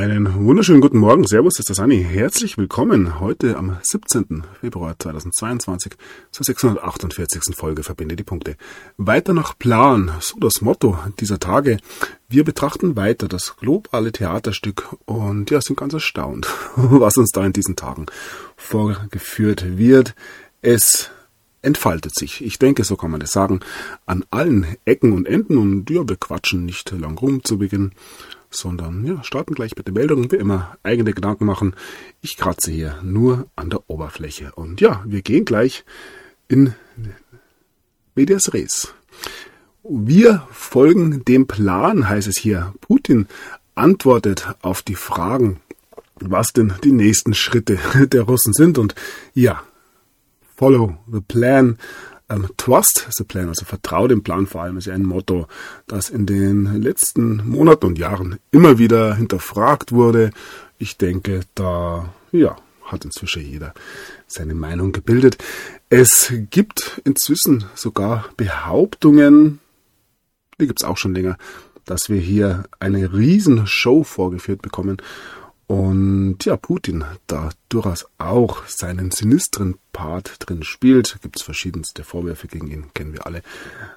Einen wunderschönen guten Morgen. Servus, das ist der Sani. Herzlich willkommen heute am 17. Februar 2022 zur 648. Folge Verbinde die Punkte. Weiter nach Plan, so das Motto dieser Tage. Wir betrachten weiter das globale Theaterstück und sind ganz erstaunt, was uns da in diesen Tagen vorgeführt wird. Es entfaltet sich, ich denke, so kann man das sagen, an allen Ecken und Enden und wir quatschen nicht lang rum zu Beginn, sondern starten gleich mit den Meldungen, wie immer eigene Gedanken machen. Ich kratze hier nur an der Oberfläche und wir gehen gleich in medias res. Wir folgen dem Plan, heißt es hier. Putin antwortet auf die Fragen, was denn die nächsten Schritte der Russen sind und follow the plan, trust the plan, also vertraue dem Plan vor allem, ist ja ein Motto, das in den letzten Monaten und Jahren immer wieder hinterfragt wurde. Ich denke, da hat inzwischen jeder seine Meinung gebildet. Es gibt inzwischen sogar Behauptungen, die gibt es auch schon länger, dass wir hier eine Riesenshow vorgeführt bekommen. Und Putin da durchaus auch seinen sinistren Part drin spielt. Gibt es verschiedenste Vorwürfe gegen ihn, kennen wir alle.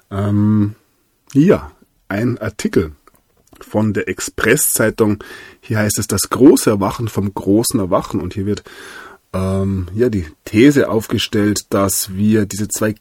Ein Artikel von der Express-Zeitung. Hier heißt es, das große Erwachen vom großen Erwachen. Und hier wird die These aufgestellt, dass wir diese zwei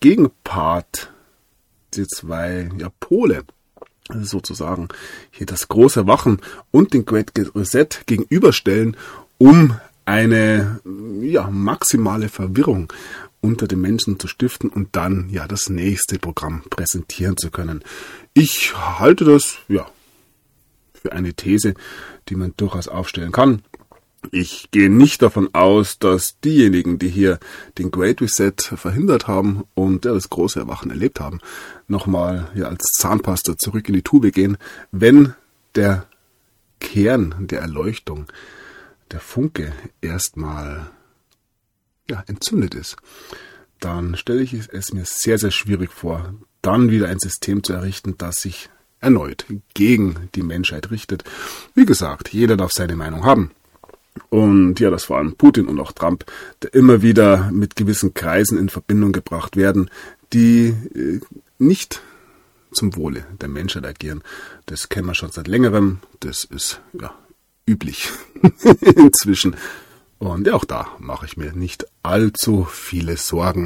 Pole, sozusagen hier das große Erwachen und den Great Reset gegenüberstellen, um eine maximale Verwirrung unter den Menschen zu stiften und dann das nächste Programm präsentieren zu können. Ich halte das für eine These, die man durchaus aufstellen kann. Ich gehe nicht davon aus, dass diejenigen, die hier den Great Reset verhindert haben und das große Erwachen erlebt haben, nochmal als Zahnpasta zurück in die Tube gehen, wenn der Kern der Erleuchtung, der Funke erstmal entzündet ist. Dann stelle ich es mir sehr, sehr schwierig vor, dann wieder ein System zu errichten, das sich erneut gegen die Menschheit richtet. Wie gesagt, jeder darf seine Meinung haben. Und dass vor allem Putin und auch Trump da immer wieder mit gewissen Kreisen in Verbindung gebracht werden, die nicht zum Wohle der Menschheit agieren. Das kennen wir schon seit längerem. Das ist üblich inzwischen. Und auch da mache ich mir nicht allzu viele Sorgen.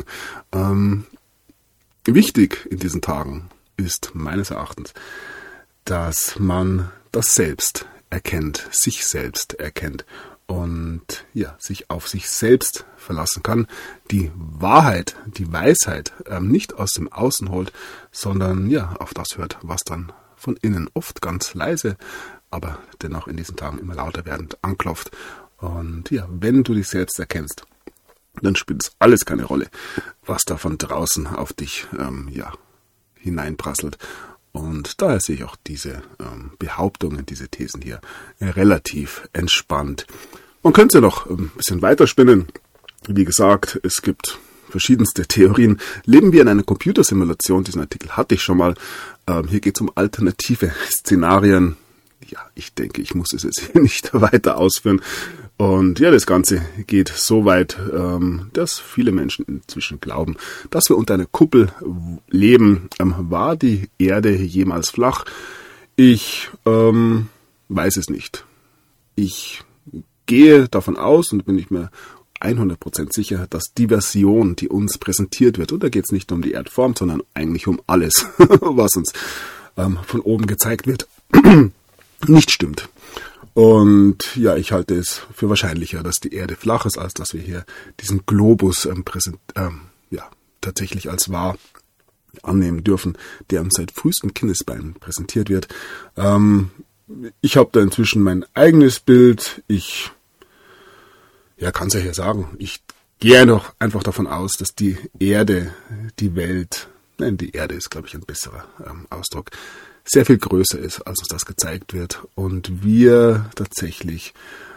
Wichtig in diesen Tagen ist meines Erachtens, dass man das selbst erkennt, sich selbst erkennt und sich auf sich selbst verlassen kann, die Wahrheit, die Weisheit nicht aus dem Außen holt, sondern auf das hört, was dann von innen oft ganz leise, aber dennoch in diesen Tagen immer lauter werdend anklopft. Und wenn du dich selbst erkennst, dann spielt es alles keine Rolle, was da von draußen auf dich hineinprasselt. Und daher sehe ich auch diese Behauptungen, diese Thesen hier relativ entspannt. Man könnte ja noch ein bisschen weiterspinnen. Wie gesagt, es gibt verschiedenste Theorien. Leben wir in einer Computersimulation? Diesen Artikel hatte ich schon mal. Hier geht es um alternative Szenarien. Ich denke, ich muss es jetzt hier nicht weiter ausführen. Und das Ganze geht so weit, dass viele Menschen inzwischen glauben, dass wir unter einer Kuppel leben. War die Erde jemals flach? Ich weiß es nicht. Ich gehe davon aus und bin ich mir 100% sicher, dass die Version, die uns präsentiert wird, und da geht es nicht um die Erdform, sondern eigentlich um alles, was uns von oben gezeigt wird, nicht stimmt. Und ich halte es für wahrscheinlicher, dass die Erde flach ist, als dass wir hier diesen Globus tatsächlich als wahr annehmen dürfen, der uns seit frühesten Kindesbeinen präsentiert wird. Ich habe da inzwischen mein eigenes Bild. Ich kann es ja hier sagen. Ich gehe einfach davon aus, dass die Erde, die Welt, die Erde ist, glaube ich, ein besserer Ausdruck, sehr viel größer ist, als uns das gezeigt wird. Und wir tatsächlich,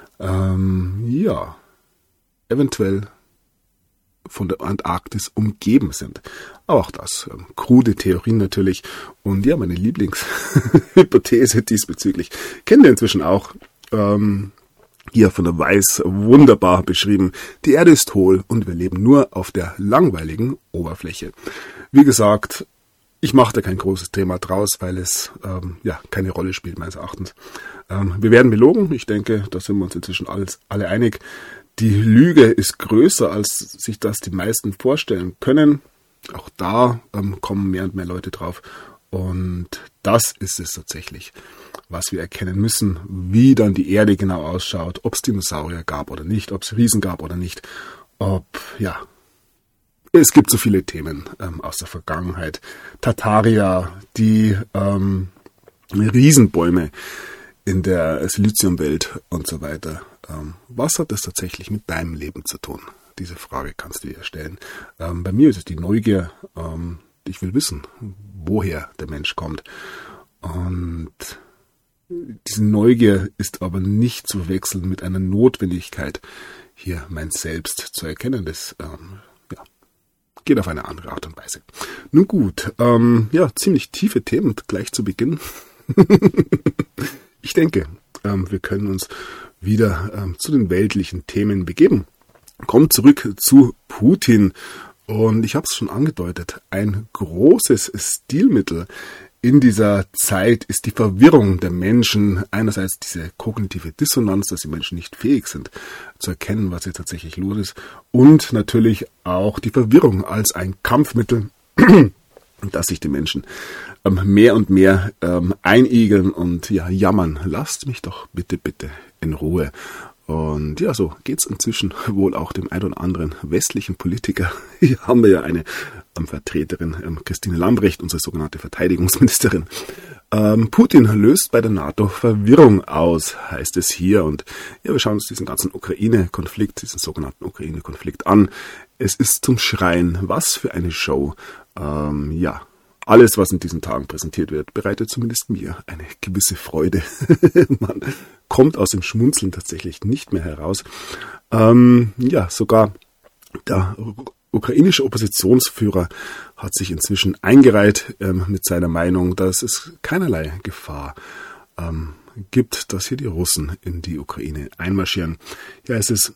eventuell von der Antarktis umgeben sind. Aber auch das, krude Theorien natürlich. Und meine Lieblingshypothese diesbezüglich kennen wir inzwischen auch. hier von der Weiß wunderbar beschrieben. Die Erde ist hohl und wir leben nur auf der langweiligen Oberfläche. Wie gesagt, ich mache da kein großes Thema draus, weil es keine Rolle spielt meines Erachtens. Wir werden belogen. Ich denke, da sind wir uns inzwischen alle einig. Die Lüge ist größer, als sich das die meisten vorstellen können. Auch da kommen mehr und mehr Leute drauf. Und das ist es tatsächlich, was wir erkennen müssen, wie dann die Erde genau ausschaut, ob es Dinosaurier gab oder nicht, ob es Riesen gab oder nicht, es gibt so viele Themen aus der Vergangenheit. Tartaria, die Riesenbäume in der Siliziumwelt und so weiter. Was hat das tatsächlich mit deinem Leben zu tun? Diese Frage kannst du dir stellen. Bei mir ist es die Neugier. Ich will wissen, woher der Mensch kommt. Und diese Neugier ist aber nicht zu verwechseln mit einer Notwendigkeit, hier mein Selbst zu erkennen. Das geht auf eine andere Art und Weise. Nun gut, ziemlich tiefe Themen gleich zu Beginn. Ich denke, wir können uns wieder zu den weltlichen Themen begeben. Kommt zurück zu Putin. Und ich habe es schon angedeutet, ein großes Stilmittel in dieser Zeit ist die Verwirrung der Menschen. Einerseits diese kognitive Dissonanz, dass die Menschen nicht fähig sind zu erkennen, was hier tatsächlich los ist. Und natürlich auch die Verwirrung als ein Kampfmittel, dass sich die Menschen mehr und mehr einigeln und jammern. Lasst mich doch bitte in Ruhe. Und ja, so geht's inzwischen wohl auch dem ein oder anderen westlichen Politiker. Hier haben wir ja eine Vertreterin, Christine Lambrecht, unsere sogenannte Verteidigungsministerin. Putin löst bei der NATO Verwirrung aus, heißt es hier. Und ja, wir schauen uns diesen ganzen Ukraine-Konflikt, diesen sogenannten Ukraine-Konflikt an. Es ist zum Schreien. Was für eine Show. Alles, was in diesen Tagen präsentiert wird, bereitet zumindest mir eine gewisse Freude. Man kommt aus dem Schmunzeln tatsächlich nicht mehr heraus. Sogar der ukrainische Oppositionsführer hat sich inzwischen eingereiht mit seiner Meinung, dass es keinerlei Gefahr gibt, dass hier die Russen in die Ukraine einmarschieren. Ja, es ist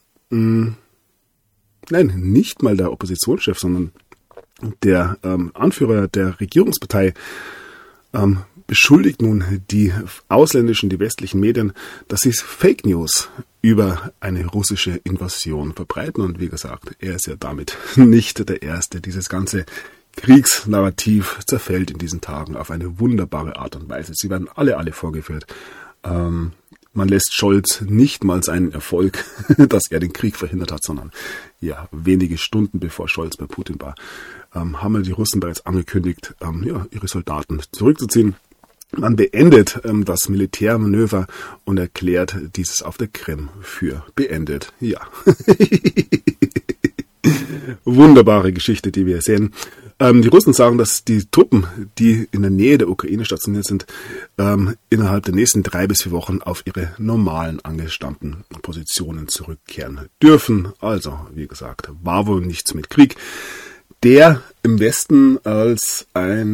nicht mal der Oppositionschef, sondern der Anführer der Regierungspartei beschuldigt nun die ausländischen, die westlichen Medien, dass sie Fake News über eine russische Invasion verbreiten. Und wie gesagt, er ist ja damit nicht der Erste. Dieses ganze Kriegsnarrativ zerfällt in diesen Tagen auf eine wunderbare Art und Weise. Sie werden alle vorgeführt. Man lässt Scholz nicht mal seinen Erfolg, dass er den Krieg verhindert hat, sondern wenige Stunden bevor Scholz bei Putin war, haben die Russen bereits angekündigt, ihre Soldaten zurückzuziehen. Man beendet das Militärmanöver und erklärt dieses auf der Krim für beendet. Ja. Wunderbare Geschichte, die wir sehen. Die Russen sagen, dass die Truppen, die in der Nähe der Ukraine stationiert sind, innerhalb der nächsten 3 bis 4 Wochen auf ihre normalen angestammten Positionen zurückkehren dürfen. Also, wie gesagt, war wohl nichts mit Krieg, der im Westen als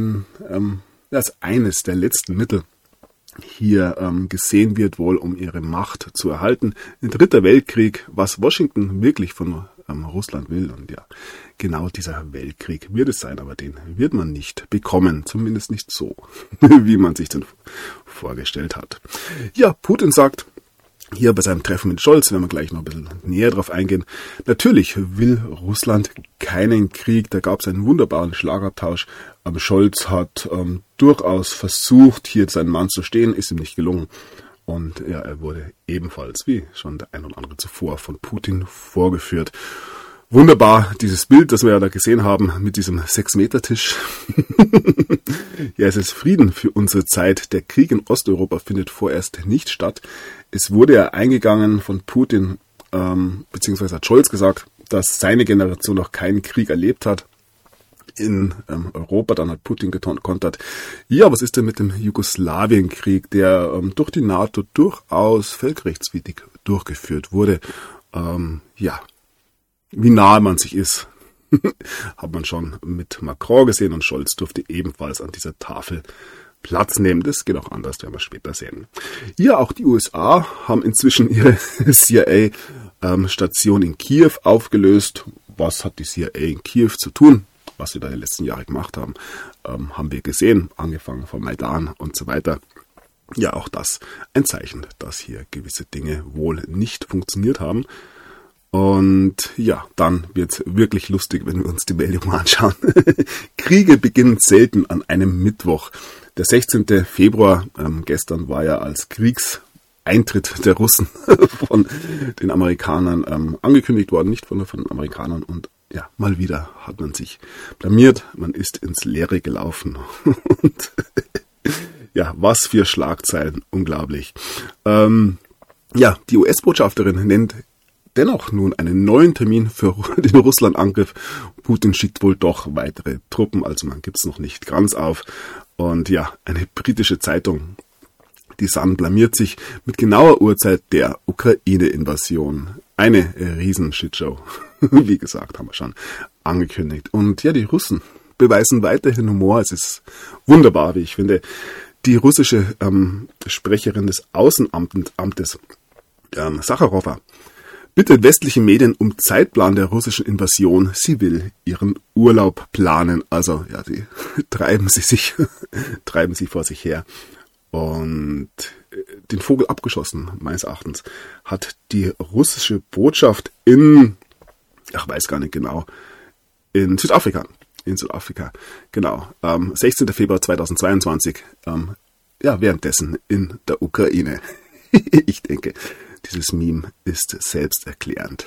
eines der letzten Mittel hier gesehen wird, wohl um ihre Macht zu erhalten. Ein 3. Weltkrieg, was Washington wirklich von Russland will. Und ja, genau dieser Weltkrieg wird es sein, aber den wird man nicht bekommen. Zumindest nicht so, wie man sich den vorgestellt hat. Ja, Putin sagt hier bei seinem Treffen mit Scholz, wenn wir gleich noch ein bisschen näher drauf eingehen, natürlich will Russland keinen Krieg. Da gab es einen wunderbaren Schlagabtausch. Aber Scholz hat durchaus versucht, hier seinen Mann zu stehen, ist ihm nicht gelungen. Und ja, er wurde ebenfalls, wie schon der ein oder andere zuvor, von Putin vorgeführt. Wunderbar, dieses Bild, das wir ja da gesehen haben, mit diesem 6-Meter-Tisch. Ja, es ist Frieden für unsere Zeit. Der Krieg in Osteuropa findet vorerst nicht statt. Es wurde ja eingegangen von Putin, beziehungsweise hat Scholz gesagt, dass seine Generation noch keinen Krieg erlebt hat in Europa. Dann hat Putin gekontert, ja, was ist denn mit dem Jugoslawienkrieg, der durch die NATO durchaus völkerrechtswidrig durchgeführt wurde? Wie nahe man sich ist, hat man schon mit Macron gesehen und Scholz durfte ebenfalls an dieser Tafel Platz nehmen. Das geht auch anders, werden wir später sehen. Ja, auch die USA haben inzwischen ihre CIA-Station in Kiew aufgelöst. Was hat die CIA in Kiew zu tun? Was sie da in den letzten Jahren gemacht haben, haben wir gesehen, angefangen vom Maidan und so weiter. Ja, auch das ein Zeichen, dass hier gewisse Dinge wohl nicht funktioniert haben. Und ja, dann wird's wirklich lustig, wenn wir uns die Meldung anschauen. Kriege beginnen selten an einem Mittwoch. Der 16. Februar, gestern war ja als Kriegseintritt der Russen von den Amerikanern angekündigt worden, nicht von den Amerikanern. Und ja, mal wieder hat man sich blamiert, man ist ins Leere gelaufen. Und ja, was für Schlagzeilen, unglaublich. Ja, die US-Botschafterin nennt dennoch nun einen neuen Termin für den Russland-Angriff. Putin schickt wohl doch weitere Truppen, also man gibt's noch nicht ganz auf. Und ja, eine britische Zeitung, die Sun, blamiert sich mit genauer Uhrzeit der Ukraine-Invasion. Eine Riesen-Shitshow. Wie gesagt, haben wir schon angekündigt. Und ja, die Russen beweisen weiterhin Humor. Es ist wunderbar, wie ich finde. Die russische Sprecherin des Außenamtes, Sacharowa, bittet westliche Medien um Zeitplan der russischen Invasion. Sie will ihren Urlaub planen. Also, ja, die treiben sie vor sich her. Und den Vogel abgeschossen, meines Erachtens, hat die russische Botschaft in Südafrika. In Südafrika, genau. 16. Februar 2022, währenddessen in der Ukraine. Ich denke, dieses Meme ist selbsterklärend.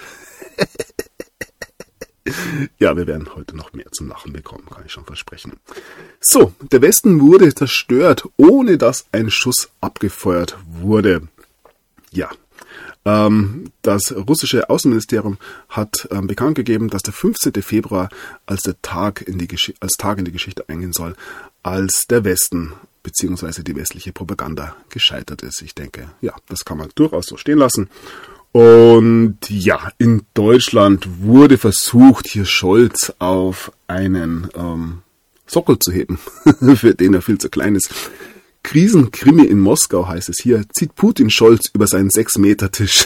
Ja, wir werden heute noch mehr zum Lachen bekommen, kann ich schon versprechen. So, der Westen wurde zerstört, ohne dass ein Schuss abgefeuert wurde. Ja, das russische Außenministerium hat bekannt gegeben, dass der 15. Februar als Tag in die Geschichte eingehen soll, als der Westen bzw. die westliche Propaganda gescheitert ist. Ich denke, ja, das kann man durchaus so stehen lassen. Und ja, in Deutschland wurde versucht, hier Scholz auf einen Sockel zu heben, für den er viel zu klein ist. Krisenkrimi in Moskau heißt es hier, zieht Putin Scholz über seinen 6-Meter-Tisch.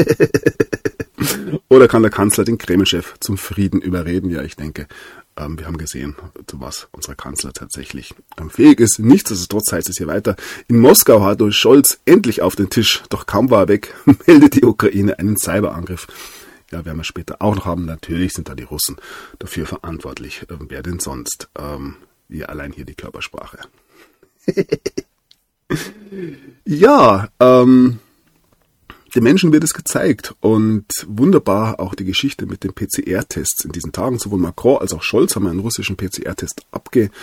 Oder kann der Kanzler den Kreml-Chef zum Frieden überreden? Ja, ich denke, wir haben gesehen, zu was unser Kanzler tatsächlich fähig ist. Nichtsdestotrotz heißt es hier weiter, in Moskau hat Scholz endlich auf den Tisch, doch kaum war er weg, meldet die Ukraine einen Cyberangriff. Ja, werden wir später auch noch haben. Natürlich sind da die Russen dafür verantwortlich. Wer denn sonst? Ja, allein hier die Körpersprache. Ja, den Menschen wird es gezeigt und wunderbar auch die Geschichte mit den PCR-Tests in diesen Tagen. Sowohl Macron als auch Scholz haben einen russischen PCR-Test abgelehnt.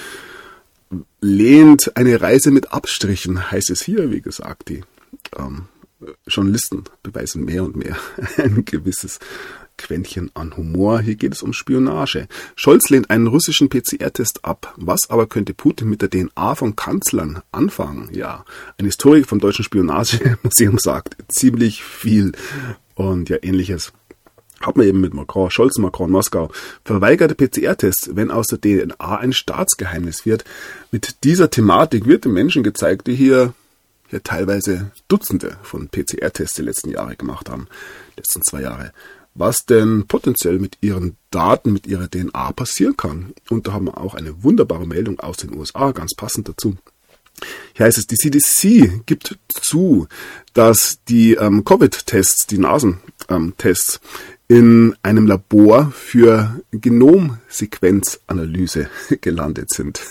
Eine Reise mit Abstrichen heißt es hier, wie gesagt. Die Journalisten beweisen mehr und mehr ein gewisses Quäntchen an Humor. Hier geht es um Spionage. Scholz lehnt einen russischen PCR-Test ab. Was aber könnte Putin mit der DNA von Kanzlern anfangen? Ja, ein Historiker vom Deutschen Spionagemuseum sagt ziemlich viel. Und ja, Ähnliches hat man eben mit Macron, Scholz und Macron in Moskau. Verweigerte PCR-Tests, wenn aus der DNA ein Staatsgeheimnis wird. Mit dieser Thematik wird den Menschen gezeigt, die hier teilweise Dutzende von PCR-Tests die letzten Jahre gemacht haben, letzten 2 Jahre, was denn potenziell mit ihren Daten, mit ihrer DNA passieren kann. Und da haben wir auch eine wunderbare Meldung aus den USA, ganz passend dazu. Hier heißt es, die CDC gibt zu, dass die Covid-Tests, die Nasentests, in einem Labor für Genomsequenzanalyse gelandet sind.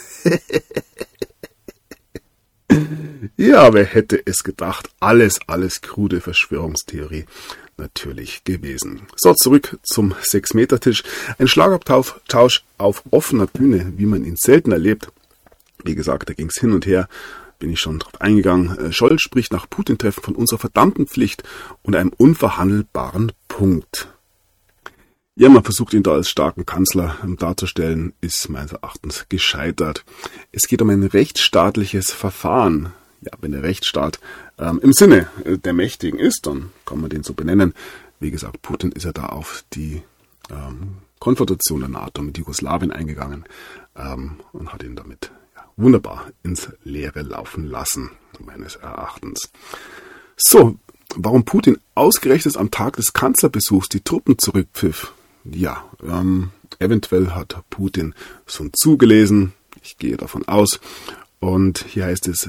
Ja, wer hätte es gedacht? Alles krude Verschwörungstheorie natürlich gewesen. So, zurück zum 6-Meter-Tisch. Ein Schlagabtausch auf offener Bühne, wie man ihn selten erlebt. Wie gesagt, da ging es hin und her, bin ich schon drauf eingegangen. Scholz spricht nach Putin-Treffen von unserer verdammten Pflicht und einem unverhandelbaren Punkt. Ja, man versucht ihn da als starken Kanzler darzustellen, ist meines Erachtens gescheitert. Es geht um ein rechtsstaatliches Verfahren. Ja, wenn der Rechtsstaat im Sinne der Mächtigen ist, dann kann man den so benennen. Wie gesagt, Putin ist ja da auf die Konfrontation der NATO mit Jugoslawien eingegangen und hat ihn damit wunderbar ins Leere laufen lassen, meines Erachtens. So, warum Putin ausgerechnet am Tag des Kanzlerbesuchs die Truppen zurückpfiff? Ja, eventuell hat Putin Sun Tzu gelesen, ich gehe davon aus. Und hier heißt es,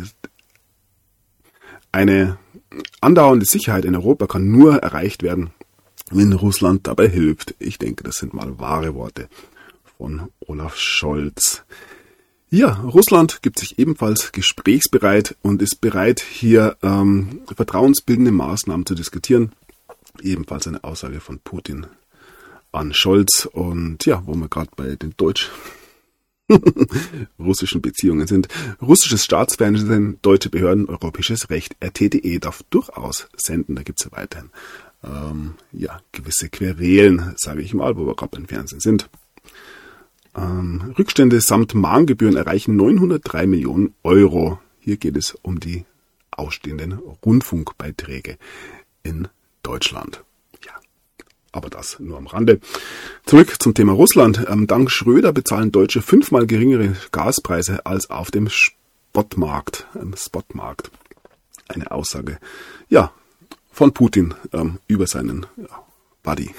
eine andauernde Sicherheit in Europa kann nur erreicht werden, wenn Russland dabei hilft. Ich denke, das sind mal wahre Worte von Olaf Scholz. Ja, Russland gibt sich ebenfalls gesprächsbereit und ist bereit, hier vertrauensbildende Maßnahmen zu diskutieren. Ebenfalls eine Aussage von Putin an Scholz. Und ja, wo wir gerade bei den deutsch-russischen Beziehungen sind. Russisches Staatsfernsehen, deutsche Behörden, europäisches Recht. RT.de darf durchaus senden. Da gibt es ja weiterhin gewisse Querelen, sage ich mal, wo wir gerade beim Fernsehen sind. Rückstände samt Mahngebühren erreichen 903 Millionen Euro. Hier geht es um die ausstehenden Rundfunkbeiträge in Deutschland. Ja, aber das nur am Rande. Zurück zum Thema Russland. Dank Schröder bezahlen Deutsche 5-mal geringere Gaspreise als auf dem Spotmarkt. Eine Aussage, ja, von Putin über seinen Buddy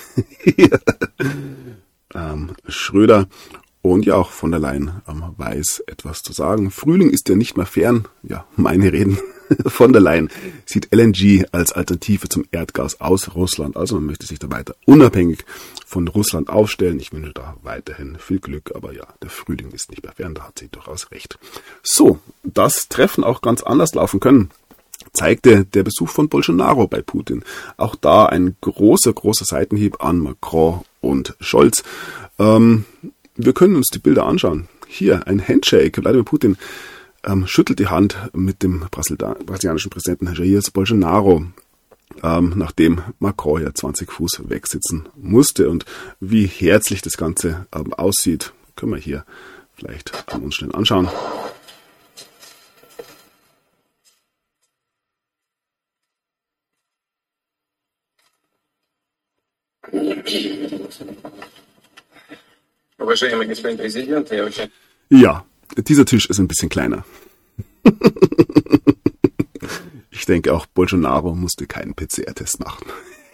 Schröder. Und ja, auch von der Leyen weiß etwas zu sagen. Frühling ist ja nicht mehr fern. Ja, meine Reden. Von der Leyen sieht LNG als Alternative zum Erdgas aus Russland. Also man möchte sich da weiter unabhängig von Russland aufstellen. Ich wünsche da weiterhin viel Glück. Aber ja, der Frühling ist nicht mehr fern. Da hat sie durchaus recht. So, das Treffen auch ganz anders laufen können, zeigte der Besuch von Bolsonaro bei Putin. Auch da ein großer Seitenhieb an Macron und Scholz. Wir können uns die Bilder anschauen. Hier ein Handshake. Wladimir Putin schüttelt die Hand mit dem brasilianischen Präsidenten Jair Bolsonaro, nachdem Macron ja 20 Fuß wegsitzen musste. Und wie herzlich das Ganze aussieht, können wir hier vielleicht uns schnell anschauen. Ja, dieser Tisch ist ein bisschen kleiner. Ich denke, auch Bolsonaro musste keinen PCR-Test machen.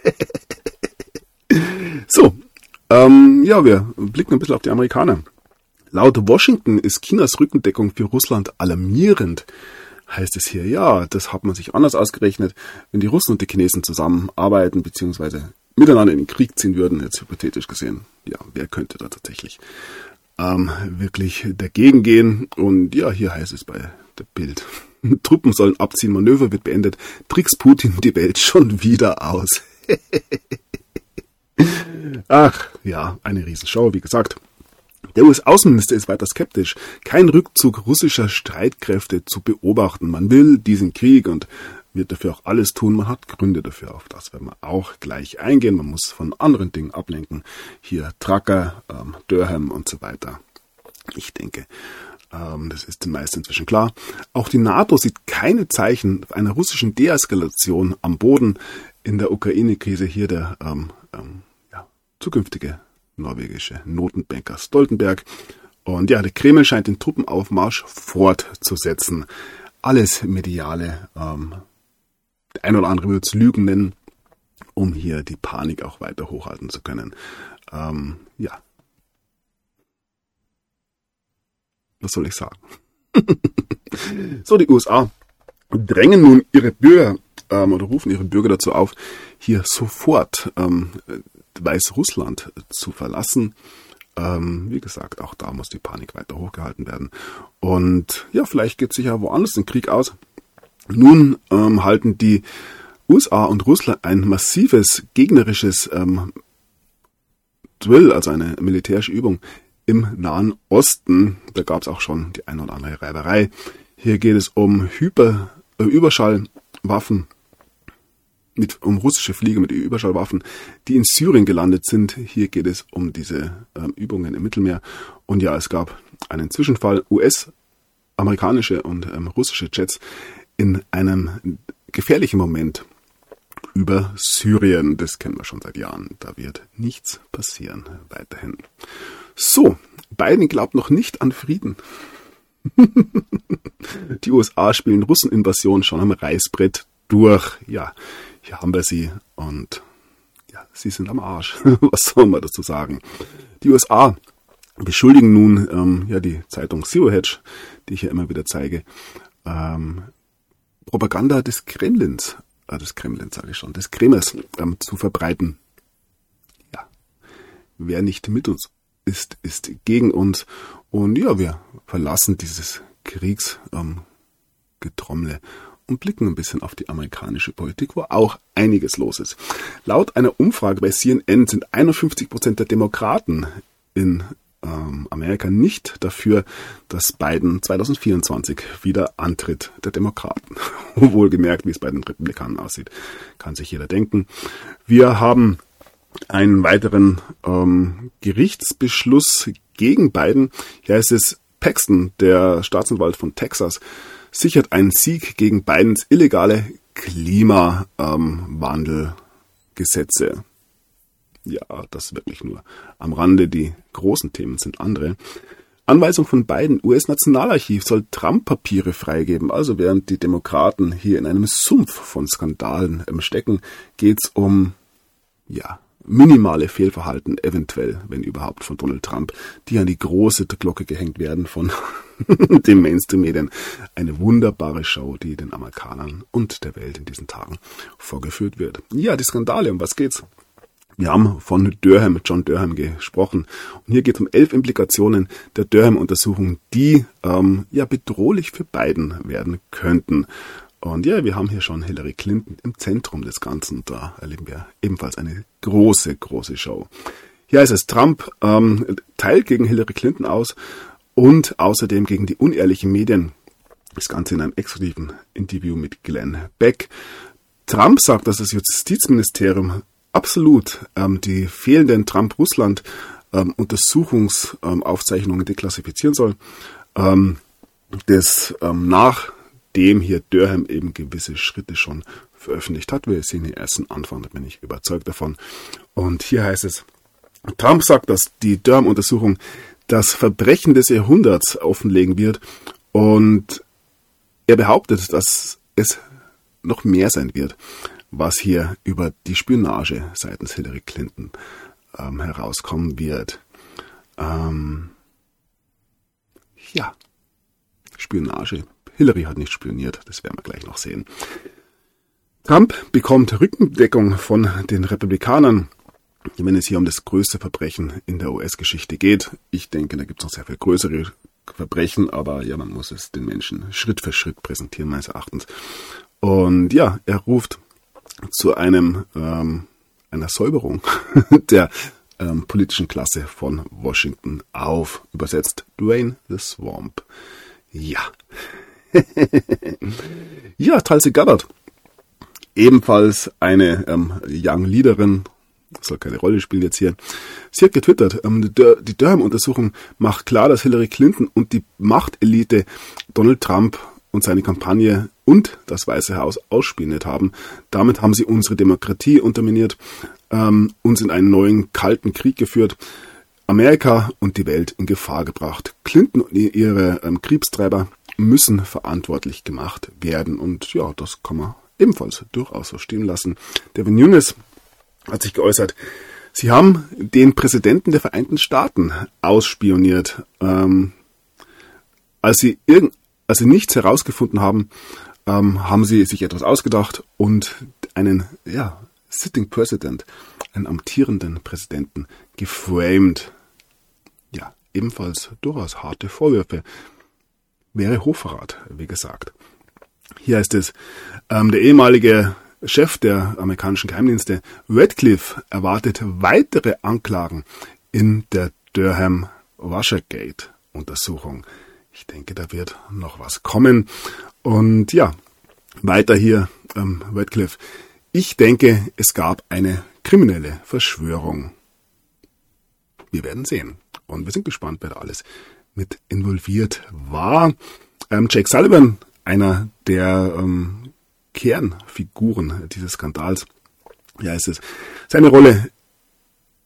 So, wir blicken ein bisschen auf die Amerikaner. Laut Washington ist Chinas Rückendeckung für Russland alarmierend. Heißt es hier, ja, das hat man sich anders ausgerechnet, wenn die Russen und die Chinesen zusammenarbeiten bzw. miteinander in den Krieg ziehen würden, jetzt hypothetisch gesehen. Ja, wer könnte da tatsächlich wirklich dagegen gehen? Und ja, hier heißt es bei der Bild. Truppen sollen abziehen, Manöver wird beendet, trickst Putin die Welt schon wieder aus. Ach, ja, eine Riesenshow, wie gesagt. Der US-Außenminister ist weiter skeptisch. Kein Rückzug russischer Streitkräfte zu beobachten. Man will diesen Krieg und wird dafür auch alles tun. Man hat Gründe dafür. Auf das werden wir auch gleich eingehen. Man muss von anderen Dingen ablenken. Hier Tracker, Durham und so weiter. Ich denke, das ist den meisten inzwischen klar. Auch die NATO sieht keine Zeichen einer russischen Deeskalation am Boden in der Ukraine-Krise. Hier der zukünftige norwegische Notenbanker Stoltenberg. Und ja, der Kreml scheint den Truppenaufmarsch fortzusetzen. Alles mediale, der ein oder andere wird es Lügen nennen, um hier die Panik auch weiter hochhalten zu können. Was soll ich sagen? So, die USA drängen nun ihre Bürger oder rufen ihre Bürger dazu auf, hier sofort Weißrussland zu verlassen. Wie gesagt, auch da muss die Panik weiter hochgehalten werden. Und ja, vielleicht geht sich ja woanders den Krieg aus. Nun halten die USA und Russland ein massives gegnerisches Drill, also eine militärische Übung im Nahen Osten. Da gab es auch schon die ein oder andere Reiberei. Hier geht es um Überschallwaffen, um russische Flieger mit Überschallwaffen, die in Syrien gelandet sind. Hier geht es um diese Übungen im Mittelmeer. Und ja, es gab einen Zwischenfall. US-amerikanische und russische Jets in einem gefährlichen Moment über Syrien. Das kennen wir schon seit Jahren. Da wird nichts passieren weiterhin. So, Biden glaubt noch nicht an Frieden. Die USA spielen Russeninvasion schon am Reißbrett durch. Ja, hier haben wir sie und ja, sie sind am Arsch. Was soll man dazu sagen? Die USA beschuldigen nun die Zeitung Zero Hedge, die ich ja immer wieder zeige, Propaganda des Kremls zu verbreiten. Ja, wer nicht mit uns ist gegen uns. Und ja, wir verlassen dieses Kriegsgetrommle und blicken ein bisschen auf die amerikanische Politik, wo auch einiges los ist. Laut einer Umfrage bei CNN sind 51% der Demokraten in Amerika nicht dafür, dass Biden 2024 wieder antritt, der Demokraten. Wohlgemerkt, wie es bei den Republikanern aussieht, kann sich jeder denken. Wir haben einen weiteren Gerichtsbeschluss gegen Biden. Hier heißt es, Paxton, der Staatsanwalt von Texas, sichert einen Sieg gegen Bidens illegale Klimawandelgesetze. Ja, das wirklich nur am Rande. Die großen Themen sind andere. Anweisung von Biden, US-Nationalarchiv soll Trump-Papiere freigeben. Also während die Demokraten hier in einem Sumpf von Skandalen stecken, geht's um, minimale Fehlverhalten, eventuell, wenn überhaupt, von Donald Trump, die an die große Glocke gehängt werden von den Mainstream-Medien. Eine wunderbare Show, die den Amerikanern und der Welt in diesen Tagen vorgeführt wird. Ja, die Skandale, um was geht's? Wir haben von John Durham gesprochen. Und hier geht es um 11 Implikationen der Durham-Untersuchung, die bedrohlich für Biden werden könnten. Und ja, wir haben hier schon Hillary Clinton im Zentrum des Ganzen. Da erleben wir ebenfalls eine große, große Show. Hier heißt es, Trump teilt gegen Hillary Clinton aus und außerdem gegen die unehrlichen Medien. Das Ganze in einem exklusiven Interview mit Glenn Beck. Trump sagt, dass das Justizministerium absolut die fehlenden Trump-Russland-Untersuchungsaufzeichnungen deklassifizieren soll. Nachdem hier Durham eben gewisse Schritte schon veröffentlicht hat. Wir sehen hier erst einen Anfang, da bin ich überzeugt davon. Und hier heißt es, Trump sagt, dass die Durham-Untersuchung das Verbrechen des Jahrhunderts offenlegen wird. Und er behauptet, dass es noch mehr sein wird, was hier über die Spionage seitens Hillary Clinton herauskommen wird. Spionage. Hillary hat nicht spioniert, das werden wir gleich noch sehen. Trump bekommt Rückendeckung von den Republikanern, wenn es hier um das größte Verbrechen in der US-Geschichte geht. Ich denke, da gibt es noch sehr viel größere Verbrechen, aber ja, man muss es den Menschen Schritt für Schritt präsentieren, meines Erachtens. Und ja, er ruft zu einer Säuberung der politischen Klasse von Washington auf. Übersetzt Drain the Swamp. Ja. Ja, Tulsi Gabbard. Ebenfalls eine Young Leaderin. Soll keine Rolle spielen jetzt hier. Sie hat getwittert, die Durham-Untersuchung macht klar, dass Hillary Clinton und die Machtelite Donald Trump und seine Kampagne und das Weiße Haus ausspioniert haben. Damit haben sie unsere Demokratie unterminiert, uns in einen neuen kalten Krieg geführt, Amerika und die Welt in Gefahr gebracht. Clinton und ihre Kriegstreiber müssen verantwortlich gemacht werden. Und ja, das kann man ebenfalls durchaus so stehen lassen. Devin Nunes hat sich geäußert, sie haben den Präsidenten der Vereinigten Staaten ausspioniert. Als sie nichts herausgefunden haben, haben sie sich etwas ausgedacht und einen Sitting President, einen amtierenden Präsidenten, geframed. Ja, ebenfalls durchaus harte Vorwürfe. Wäre Hochverrat, wie gesagt. Hier heißt es, der ehemalige Chef der amerikanischen Geheimdienste, Radcliffe, erwartet weitere Anklagen in der Durham-Russiagate-Untersuchung. Ich denke, da wird noch was kommen. Und ja, weiter hier, Radcliffe. Ich denke, es gab eine kriminelle Verschwörung. Wir werden sehen. Und wir sind gespannt, wer da alles mit involviert war. Jake Sullivan, einer der Kernfiguren dieses Skandals, ja, ist es seine Rolle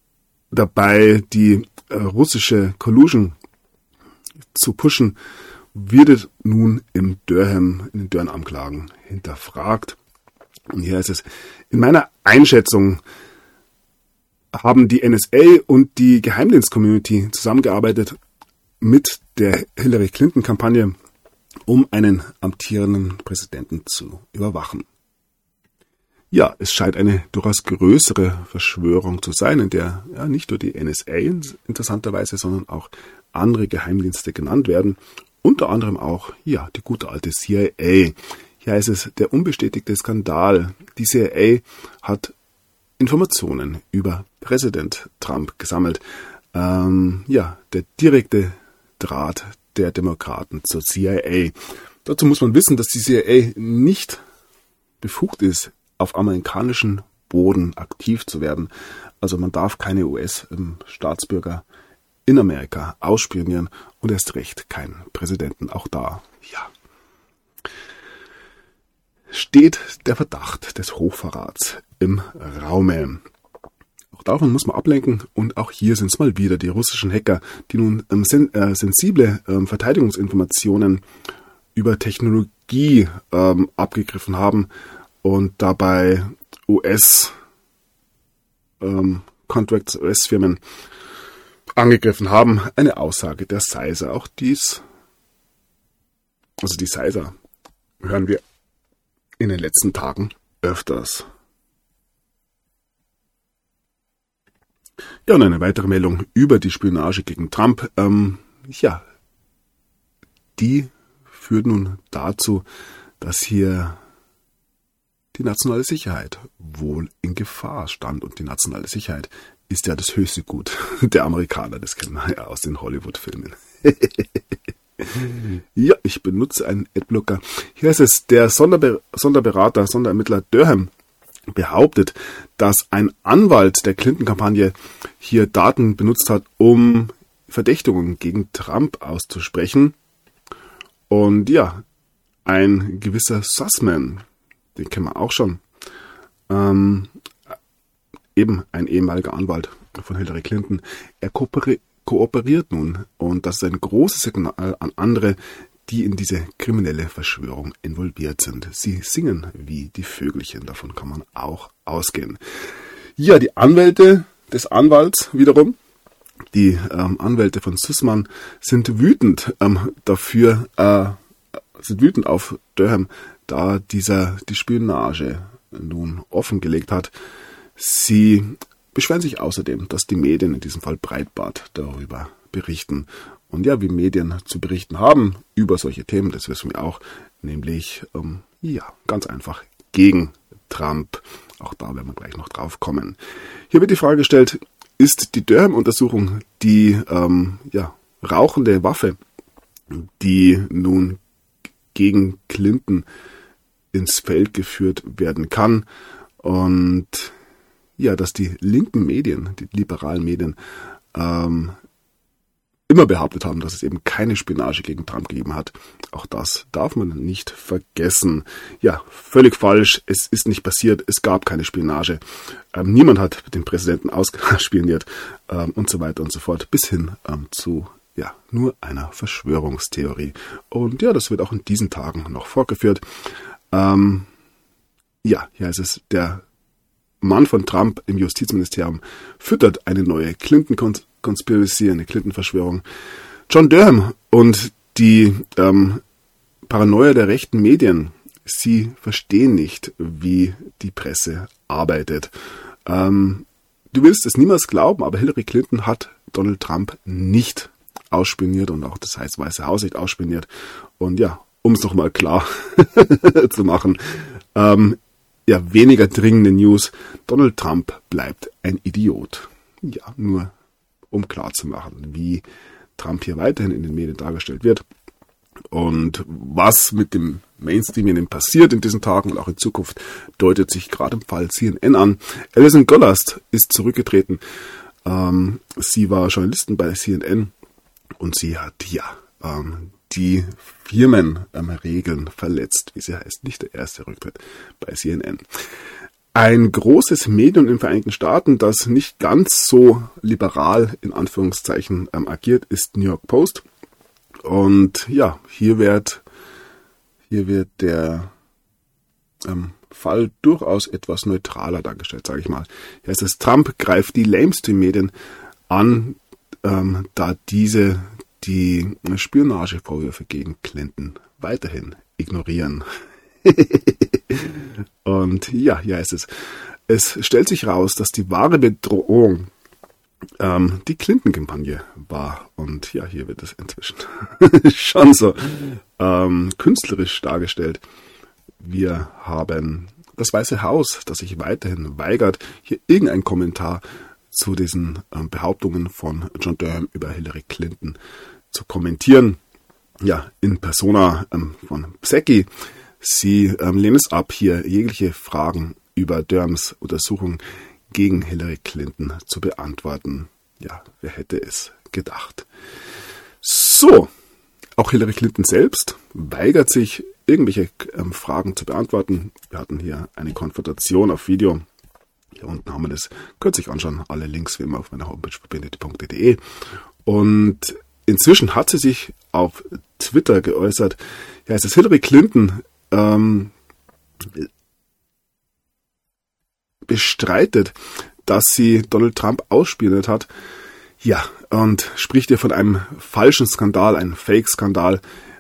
dabei, die russische Collusion zu pushen wird nun in den Durham-Anklagen hinterfragt. Und hier heißt es, in meiner Einschätzung haben die NSA und die Geheimdienst-Community zusammengearbeitet mit der Hillary-Clinton-Kampagne, um einen amtierenden Präsidenten zu überwachen. Ja, es scheint eine durchaus größere Verschwörung zu sein, in der nicht nur die NSA interessanterweise, sondern auch andere Geheimdienste genannt werden. Unter anderem auch, die gute alte CIA. Hier heißt es, der unbestätigte Skandal. Die CIA hat Informationen über Präsident Trump gesammelt. Der direkte Draht der Demokraten zur CIA. Dazu muss man wissen, dass die CIA nicht befugt ist, auf amerikanischem Boden aktiv zu werden. Also man darf keine US-Staatsbürger in Amerika ausspionieren und erst recht keinen Präsidenten. Auch da, steht der Verdacht des Hochverrats im Raume. Auch davon muss man ablenken und auch hier sind es mal wieder die russischen Hacker, die nun sensible Verteidigungsinformationen über Technologie abgegriffen haben und dabei US-Contracts, US-Firmen angegriffen haben. Eine Aussage der Sizer. Auch die Sizer hören wir in den letzten Tagen öfters. Ja, und eine weitere Meldung über die Spionage gegen Trump. Die führt nun dazu, dass hier die nationale Sicherheit wohl in Gefahr stand. Und die nationale Sicherheit ist ja das höchste Gut der Amerikaner. Das kennen wir ja aus den Hollywood-Filmen. Ja, ich benutze einen Adblocker. Hier ist es, der Sonderermittler Durham behauptet, dass ein Anwalt der Clinton-Kampagne hier Daten benutzt hat, um Verdächtigungen gegen Trump auszusprechen. Und ein gewisser Sussman, den kennen wir auch schon, eben ein ehemaliger Anwalt von Hillary Clinton, er kooperiert nun. Und das ist ein großes Signal an andere, die in diese kriminelle Verschwörung involviert sind. Sie singen wie die Vögelchen, davon kann man auch ausgehen. Ja, die Anwälte des Anwalts wiederum, die Anwälte von Sussman, sind wütend sind wütend auf Durham, da dieser die Spionage nun offengelegt hat. Sie beschweren sich außerdem, dass die Medien, in diesem Fall Breitbart, darüber berichten. Und wie Medien zu berichten haben über solche Themen, das wissen wir auch, nämlich, ganz einfach gegen Trump. Auch da werden wir gleich noch drauf kommen. Hier wird die Frage gestellt, ist die Durham-Untersuchung die rauchende Waffe, die nun gegen Clinton ins Feld geführt werden kann? Und dass die linken Medien, die liberalen Medien, immer behauptet haben, dass es eben keine Spionage gegen Trump gegeben hat. Auch das darf man nicht vergessen. Ja, völlig falsch. Es ist nicht passiert. Es gab keine Spionage. Niemand hat den Präsidenten ausspioniert und so weiter und so fort. Bis hin zu nur einer Verschwörungstheorie. Und das wird auch in diesen Tagen noch fortgeführt. Hier ist es, der Mann von Trump im Justizministerium füttert eine neue Clinton-Conspiracy, eine Clinton-Verschwörung. John Durham und die Paranoia der rechten Medien, sie verstehen nicht, wie die Presse arbeitet. Du willst es niemals glauben, aber Hillary Clinton hat Donald Trump nicht ausspioniert und auch das Weiße Haus nicht ausspioniert. Und um es nochmal klar zu machen, weniger dringende News. Donald Trump bleibt ein Idiot. Ja, nur um klar zu machen, wie Trump hier weiterhin in den Medien dargestellt wird und was mit dem Mainstream passiert in diesen Tagen und auch in Zukunft, deutet sich gerade im Fall CNN an. Alison Gollast ist zurückgetreten. Sie war Journalistin bei CNN und sie hat die Firmenregeln verletzt, wie sie heißt. Nicht der erste Rücktritt bei CNN. Ein großes Medium in den Vereinigten Staaten, das nicht ganz so liberal in Anführungszeichen agiert, ist New York Post. Und ja, hier wird der Fall durchaus etwas neutraler dargestellt, sage ich mal. Hier heißt es, Trump greift die Lamestream-Medien an, da diese die Spionagevorwürfe gegen Clinton weiterhin ignorieren. Und ja, hier heißt es stellt sich raus, dass die wahre Bedrohung die Clinton-Kampagne war. Und ja, hier wird es inzwischen schon so künstlerisch dargestellt. Wir haben das Weiße Haus, das sich weiterhin weigert, hier irgendeinen Kommentar zu diesen Behauptungen von John Durham über Hillary Clinton zu kommentieren. Ja, in Persona von Psaki. Sie lehnen es ab, hier jegliche Fragen über Durhams Untersuchung gegen Hillary Clinton zu beantworten. Ja, wer hätte es gedacht. So, auch Hillary Clinton selbst weigert sich, irgendwelche Fragen zu beantworten. Wir hatten hier eine Konfrontation auf Video. Hier unten haben wir das. Könnt ihr euch anschauen. Alle Links wie immer auf meiner Homepage verbindet.de. Und inzwischen hat sie sich auf Twitter geäußert. Hier heißt es, Hillary Clinton bestreitet, dass sie Donald Trump ausspioniert hat. Ja, und spricht hier von einem falschen Skandal, einem Fake-Skandal.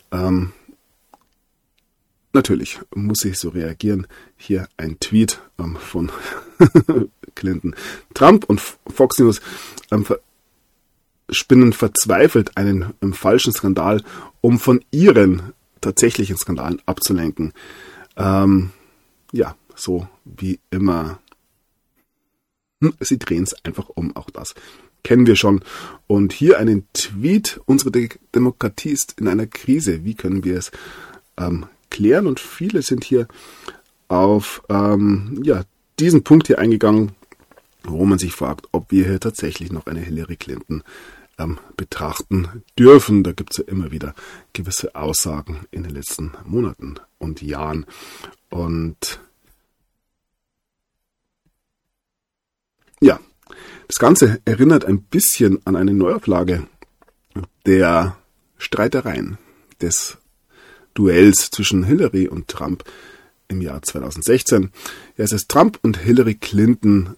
Natürlich muss ich so reagieren. Hier ein Tweet von Clinton. Trump und Fox News spinnen verzweifelt einen falschen Skandal, um von ihren tatsächlichen Skandalen abzulenken. Ja, so wie immer. Sie drehen es einfach um, auch das kennen wir schon. Und hier einen Tweet, unsere Demokratie ist in einer Krise. Wie können wir es klären? Und viele sind hier auf diesen Punkt hier eingegangen, wo man sich fragt, ob wir hier tatsächlich noch eine Hillary Clinton betrachten dürfen. Da gibt es ja immer wieder gewisse Aussagen in den letzten Monaten und Jahren. Und ja, das Ganze erinnert ein bisschen an eine Neuauflage der Streitereien des Duells zwischen Hillary und Trump im Jahr 2016. Ja, es ist Trump und Hillary Clinton.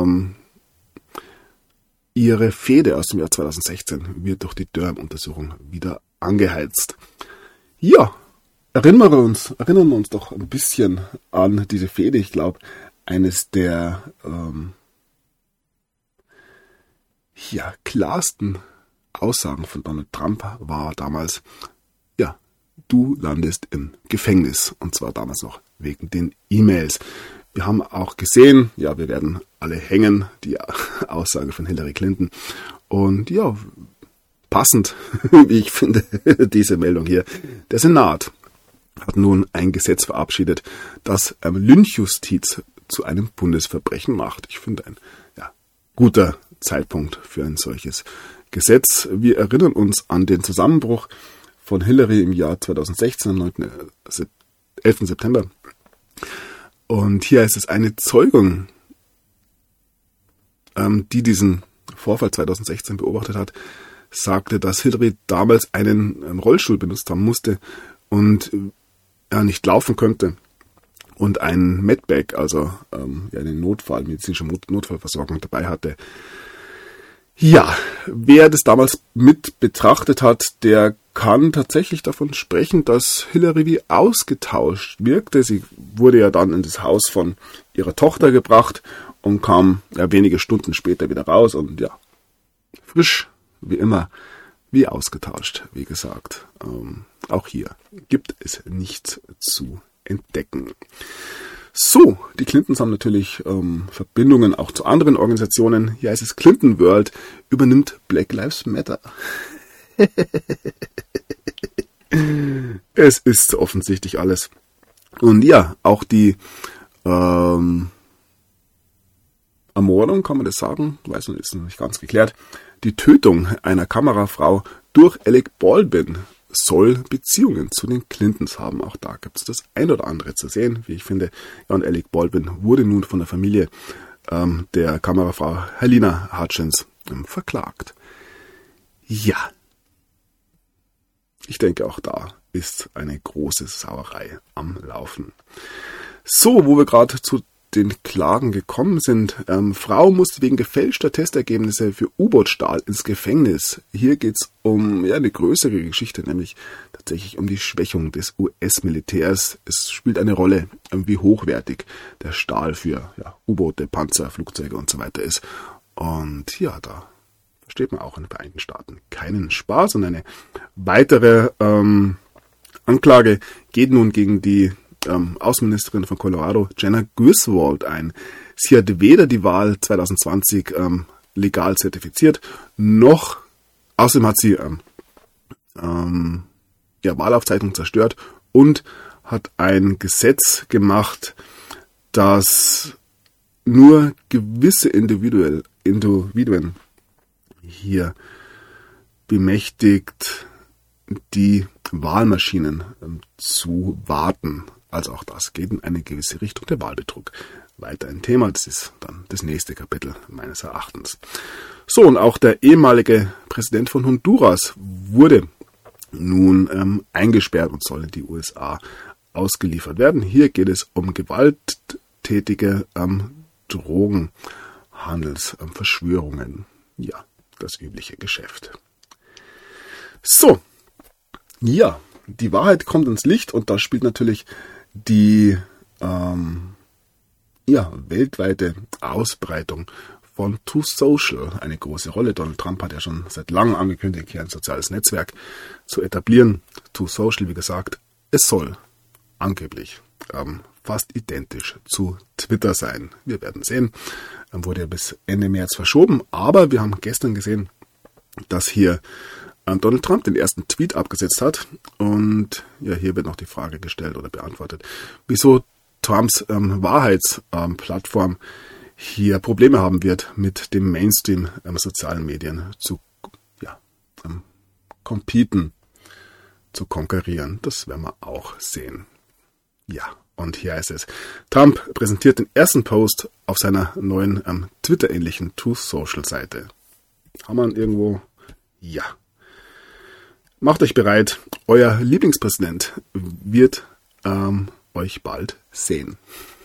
Ihre Fehde aus dem Jahr 2016 wird durch die Durham-Untersuchung wieder angeheizt. Ja, erinnern wir uns doch ein bisschen an diese Fehde. Ich glaube, eines der klarsten Aussagen von Donald Trump war damals, ja, du landest im Gefängnis. Und zwar damals noch wegen den E-Mails. Wir haben auch gesehen, ja, wir werden alle hängen, die Aussage von Hillary Clinton. Und ja, passend, wie ich finde, diese Meldung hier. Der Senat hat nun ein Gesetz verabschiedet, das Lynchjustiz zu einem Bundesverbrechen macht. Ich finde ein guter Zeitpunkt für ein solches Gesetz. Wir erinnern uns an den Zusammenbruch von Hillary im Jahr 2016, am 11. September. Und hier ist es eine Zeugung, die diesen Vorfall 2016 beobachtet hat, sagte, dass Hillary damals einen Rollstuhl benutzt haben musste und nicht laufen könnte und ein Medbag, also eine medizinische Notfallversorgung dabei hatte. Ja, wer das damals mit betrachtet hat, der kann tatsächlich davon sprechen, dass Hillary wie ausgetauscht wirkte. Sie wurde ja dann in das Haus von ihrer Tochter gebracht und kam wenige Stunden später wieder raus und ja, frisch wie immer, wie ausgetauscht, wie gesagt. Auch hier gibt es nichts zu entdecken. So, die Clintons haben natürlich Verbindungen auch zu anderen Organisationen. Hier heißt es, Clinton World übernimmt Black Lives Matter. Es ist offensichtlich alles. Und ja, auch die Ermordung, kann man das sagen? Weiß man, ist noch nicht ganz geklärt. Die Tötung einer Kamerafrau durch Alec Baldwin soll Beziehungen zu den Clintons haben. Auch da gibt es das ein oder andere zu sehen, wie ich finde. Ja, und Alec Baldwin wurde nun von der Familie der Kamerafrau Halyna Hutchins verklagt. Ja. ich denke, auch da ist eine große Sauerei am Laufen. So, wo wir gerade zu den Klagen gekommen sind. Frau musste wegen gefälschter Testergebnisse für U-Boot-Stahl ins Gefängnis. Hier geht's um eine größere Geschichte, nämlich tatsächlich um die Schwächung des US-Militärs. Es spielt eine Rolle, wie hochwertig der Stahl für U-Boote, Panzer, Flugzeuge und so weiter ist. Und ja, da versteht man auch in den Vereinigten Staaten keinen Spaß. Und eine weitere Anklage geht nun gegen die Außenministerin von Colorado, Jenna Griswold, ein. Sie hat weder die Wahl 2020 legal zertifiziert, noch außerdem hat sie Wahlaufzeichnungen zerstört und hat ein Gesetz gemacht, das nur gewisse Individuen hier bemächtigt, die Wahlmaschinen zu warten. Also auch das geht in eine gewisse Richtung, der Wahlbetrug. Weiter ein Thema, das ist dann das nächste Kapitel meines Erachtens. So, und auch der ehemalige Präsident von Honduras wurde nun eingesperrt und soll in die USA ausgeliefert werden. Hier geht es um gewalttätige Drogenhandelsverschwörungen. Ja, das übliche Geschäft. So, ja, die Wahrheit kommt ins Licht und da spielt natürlich die weltweite Ausbreitung von Truth Social eine große Rolle. Donald Trump hat ja schon seit langem angekündigt, hier ein soziales Netzwerk zu etablieren. Truth Social, wie gesagt, es soll angeblich fast identisch zu Twitter sein. Wir werden sehen. Wurde ja bis Ende März verschoben, aber wir haben gestern gesehen, dass hier Donald Trump den ersten Tweet abgesetzt hat. Und ja, hier wird noch die Frage gestellt oder beantwortet, wieso Trumps Wahrheitsplattform hier Probleme haben wird, mit dem Mainstream sozialen Medien zu zu konkurrieren. Das werden wir auch sehen. Ja, und hier heißt es, Trump präsentiert den ersten Post auf seiner neuen Twitter-ähnlichen Truth Social Seite. Haben wir ihn irgendwo? Ja. Macht euch bereit, euer Lieblingspräsident wird euch bald sehen.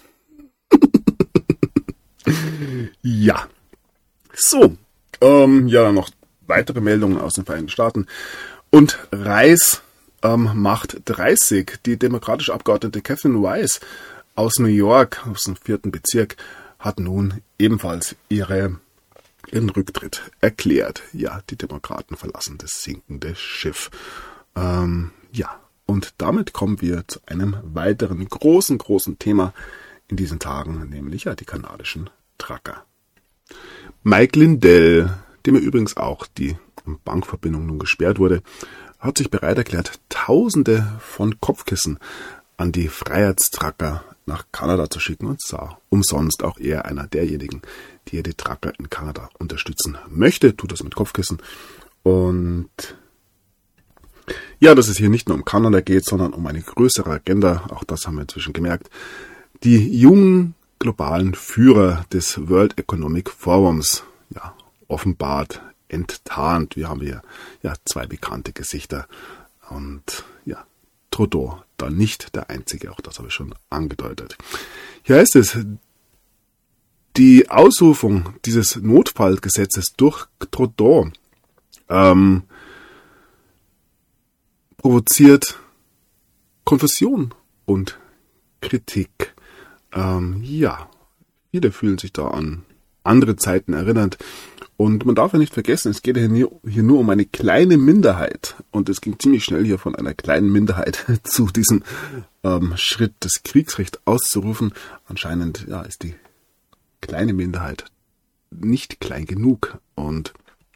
Ja. So. Noch weitere Meldungen aus den Vereinigten Staaten. Und Reis macht 30. Die demokratische Abgeordnete Catherine Weiss aus New York, aus dem 4. Bezirk, hat nun ebenfalls ihren Rücktritt erklärt. Ja, die Demokraten verlassen das sinkende Schiff. Und damit kommen wir zu einem weiteren großen Thema in diesen Tagen, nämlich die kanadischen Trucker. Mike Lindell, dem übrigens auch die Bankverbindung nun gesperrt wurde, hat sich bereit erklärt, Tausende von Kopfkissen an die Freiheitstrucker nach Kanada zu schicken und zwar umsonst. Auch er einer derjenigen, die die Trucker in Kanada unterstützen möchte, tut das mit Kopfkissen. Und ja, dass es hier nicht nur um Kanada geht, sondern um eine größere Agenda, auch das haben wir inzwischen gemerkt. Die jungen globalen Führer des World Economic Forums, offenbart, enttarnt. Wir haben hier zwei bekannte Gesichter und Trudeau da nicht der einzige, auch das habe ich schon angedeutet. Hier heißt es, die Ausrufung dieses Notfallgesetzes durch Trudeau provoziert Konfusion und Kritik. Viele fühlen sich da an andere Zeiten erinnert. Und man darf ja nicht vergessen, es geht hier nur um eine kleine Minderheit. Und es ging ziemlich schnell hier von einer kleinen Minderheit zu diesem Schritt, das Kriegsrecht auszurufen. Anscheinend ist die kleine Minderheit nicht klein genug. Und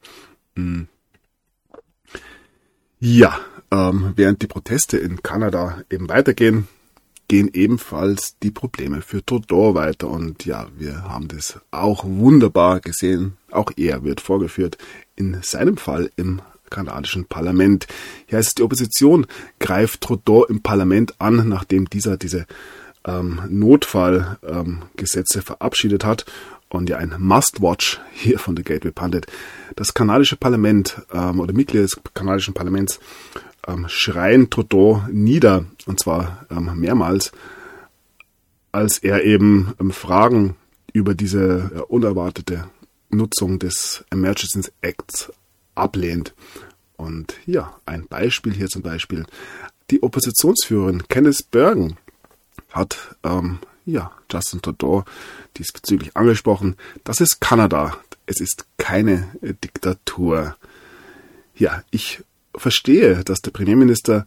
während die Proteste in Kanada eben weitergehen, gehen ebenfalls die Probleme für Trudeau weiter. Und wir haben das auch wunderbar gesehen. Auch er wird vorgeführt, in seinem Fall im kanadischen Parlament. Hier heißt es, die Opposition greift Trudeau im Parlament an, nachdem dieser diese Notfallgesetze verabschiedet hat. Und ein Must-Watch hier von The Gateway Pundit. Das kanadische Parlament oder Mitglieder des kanadischen Parlaments schreien Trudeau nieder, und zwar mehrmals, als er eben Fragen über diese unerwartete Nutzung des Emergency Acts ablehnt. Und ja, ein Beispiel hier zum Beispiel. Die Oppositionsführerin Candice Bergen hat Justin Trudeau diesbezüglich angesprochen. Das ist Kanada. Es ist keine Diktatur. Ja, ich verstehe, dass der Premierminister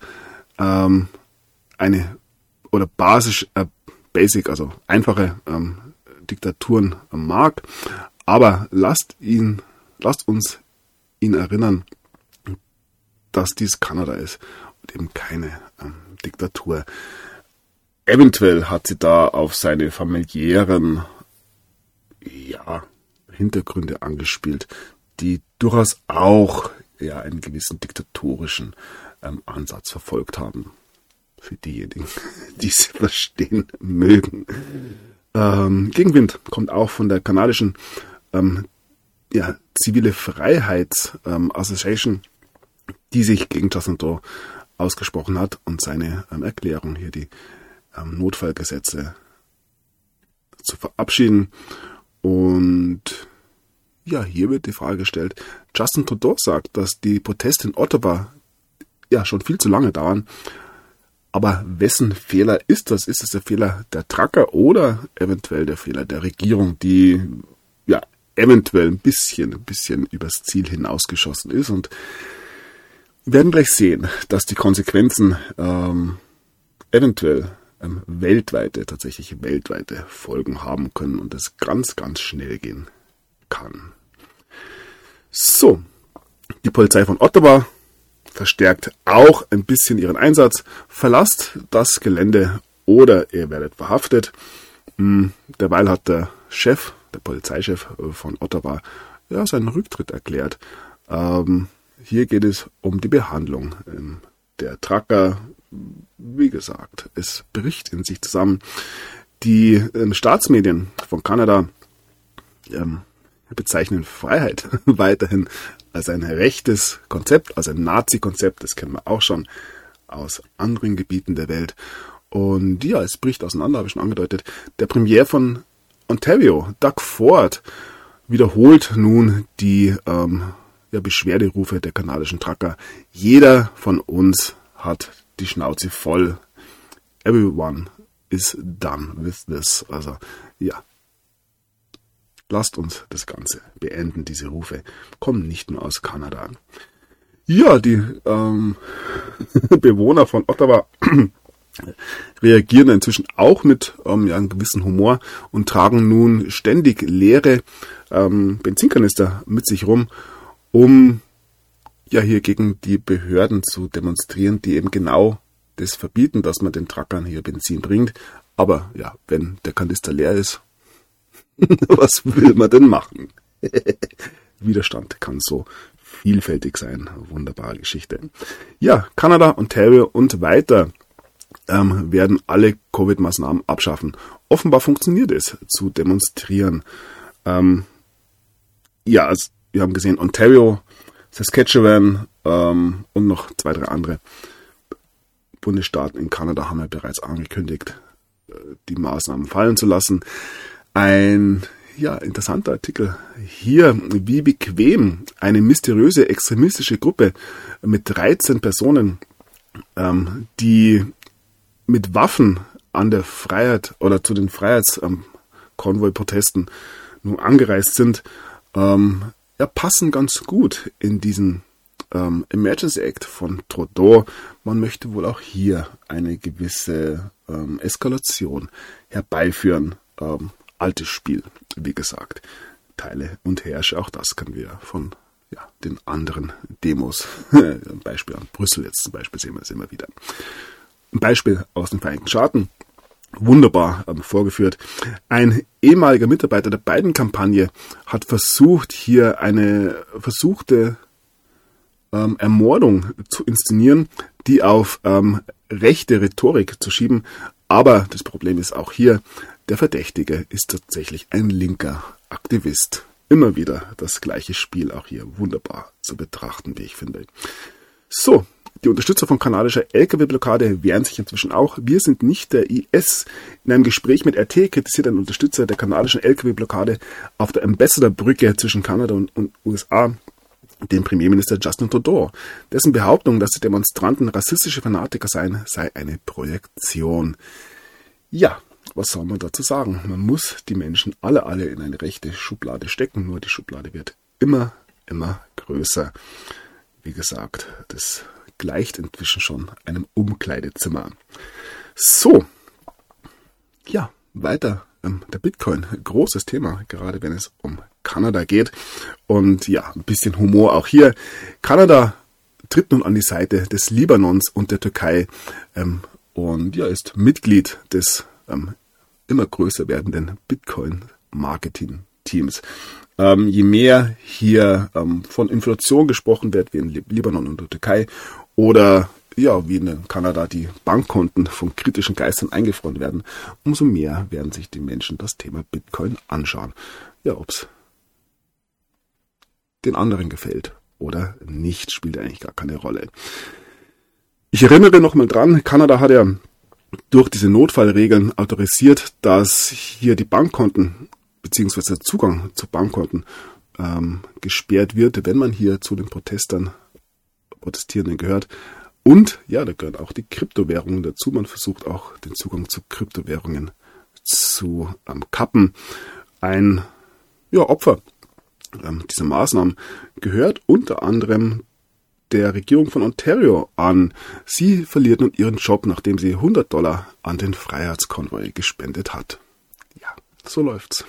einfache Diktaturen mag, aber lasst uns ihn erinnern, dass dies Kanada ist und eben keine Diktatur. Eventuell hat sie da auf seine familiären Hintergründe angespielt, die durchaus auch einen gewissen diktatorischen Ansatz verfolgt haben. Für diejenigen, die es verstehen mögen. Gegenwind kommt auch von der kanadischen Zivile Freiheits Association, die sich gegen Justin Trudeau ausgesprochen hat und seine Erklärung, hier die Notfallgesetze zu verabschieden. Und hier wird die Frage gestellt, Justin Trudeau sagt, dass die Proteste in Ottawa schon viel zu lange dauern. Aber wessen Fehler ist das? Ist es der Fehler der Trucker oder eventuell der Fehler der Regierung, die eventuell ein bisschen übers Ziel hinausgeschossen ist? Und wir werden gleich sehen, dass die Konsequenzen eventuell tatsächlich weltweite Folgen haben können und es ganz, ganz schnell gehen kann. So, die Polizei von Ottawa verstärkt auch ein bisschen ihren Einsatz. Verlasst das Gelände oder ihr werdet verhaftet. Derweil hat der Polizeichef von Ottawa, seinen Rücktritt erklärt. Hier geht es um die Behandlung der Trucker. Wie gesagt, es bricht in sich zusammen. Die Staatsmedien von Kanada bezeichnen Freiheit weiterhin als ein rechtes Konzept, als ein Nazi-Konzept. Das kennen wir auch schon aus anderen Gebieten der Welt. Und es bricht auseinander, habe ich schon angedeutet. Der Premier von Ontario, Doug Ford, wiederholt nun die Beschwerderufe der kanadischen Trucker. Jeder von uns hat die Schnauze voll. Everyone is done with this. Also, lasst uns das Ganze beenden. Diese Rufe kommen nicht nur aus Kanada. Ja, die Bewohner von Ottawa reagieren inzwischen auch mit einem gewissen Humor und tragen nun ständig leere Benzinkanister mit sich rum, um hier gegen die Behörden zu demonstrieren, die eben genau das verbieten, dass man den Truckern hier Benzin bringt. Aber wenn der Kanister leer ist, was will man denn machen? Widerstand kann so vielfältig sein. Wunderbare Geschichte. Ja, Kanada, Ontario und weiter werden alle Covid-Maßnahmen abschaffen. Offenbar funktioniert es, zu demonstrieren. Wir haben gesehen, Ontario, Saskatchewan und noch 2, 3 andere Bundesstaaten in Kanada haben bereits angekündigt, die Maßnahmen fallen zu lassen. Ein interessanter Artikel hier, wie bequem eine mysteriöse extremistische Gruppe mit 13 Personen, die mit Waffen an der Freiheit oder zu den Freiheitskonvoi-Protesten nun angereist sind, passen ganz gut in diesen Emergency Act von Trudeau. Man möchte wohl auch hier eine gewisse Eskalation herbeiführen. Altes Spiel, wie gesagt. Teile und Herrsche, auch das können wir von den anderen Demos, ein Beispiel an Brüssel jetzt zum Beispiel, sehen wir es immer wieder. Ein Beispiel aus den Vereinigten Staaten, wunderbar vorgeführt. Ein ehemaliger Mitarbeiter der Biden-Kampagne hat versucht, hier eine versuchte Ermordung zu inszenieren, die auf rechte Rhetorik zu schieben. Aber das Problem ist auch hier, der Verdächtige ist tatsächlich ein linker Aktivist. Immer wieder das gleiche Spiel, auch hier wunderbar zu betrachten, wie ich finde. So, Die Unterstützer von kanadischer Lkw-Blockade wehren sich inzwischen auch. Wir sind nicht der IS. In einem Gespräch mit RT kritisiert ein Unterstützer der kanadischen Lkw-Blockade auf der Ambassador-Brücke zwischen Kanada und USA den Premierminister Justin Trudeau. Dessen Behauptung, dass die Demonstranten rassistische Fanatiker seien, sei eine Projektion. Ja, was soll man dazu sagen? Man muss die Menschen alle in eine rechte Schublade stecken, nur die Schublade wird immer größer. Wie gesagt, das gleicht inzwischen schon einem Umkleidezimmer. So, ja, weiter. Der Bitcoin, großes Thema, gerade wenn es um Kanada geht. Und ja, ein bisschen Humor auch hier. Kanada tritt nun an die Seite des Libanons und der Türkei und ja, ist Mitglied des immer größer werdenden Bitcoin-Marketing-Teams. Je mehr hier von Inflation gesprochen wird, wie in Libanon und der Türkei, oder ja, wie in Kanada die Bankkonten von kritischen Geistern eingefroren werden, umso mehr werden sich die Menschen das Thema Bitcoin anschauen. Ja, ob es den anderen gefällt oder nicht, spielt eigentlich gar keine Rolle. Ich erinnere nochmal dran, Kanada hat ja durch diese Notfallregeln autorisiert, dass hier die Bankkonten bzw. der Zugang zu Bankkonten gesperrt wird, wenn man hier zu den Protestierenden gehört. Und ja, da gehören auch die Kryptowährungen dazu. Man versucht auch den Zugang zu Kryptowährungen zu kappen. Ein Opfer dieser Maßnahmen gehört unter anderem der Regierung von Ontario an. Sie verliert nun ihren Job, nachdem sie $100 an den Freiheitskonvoi gespendet hat. Ja, so läuft's.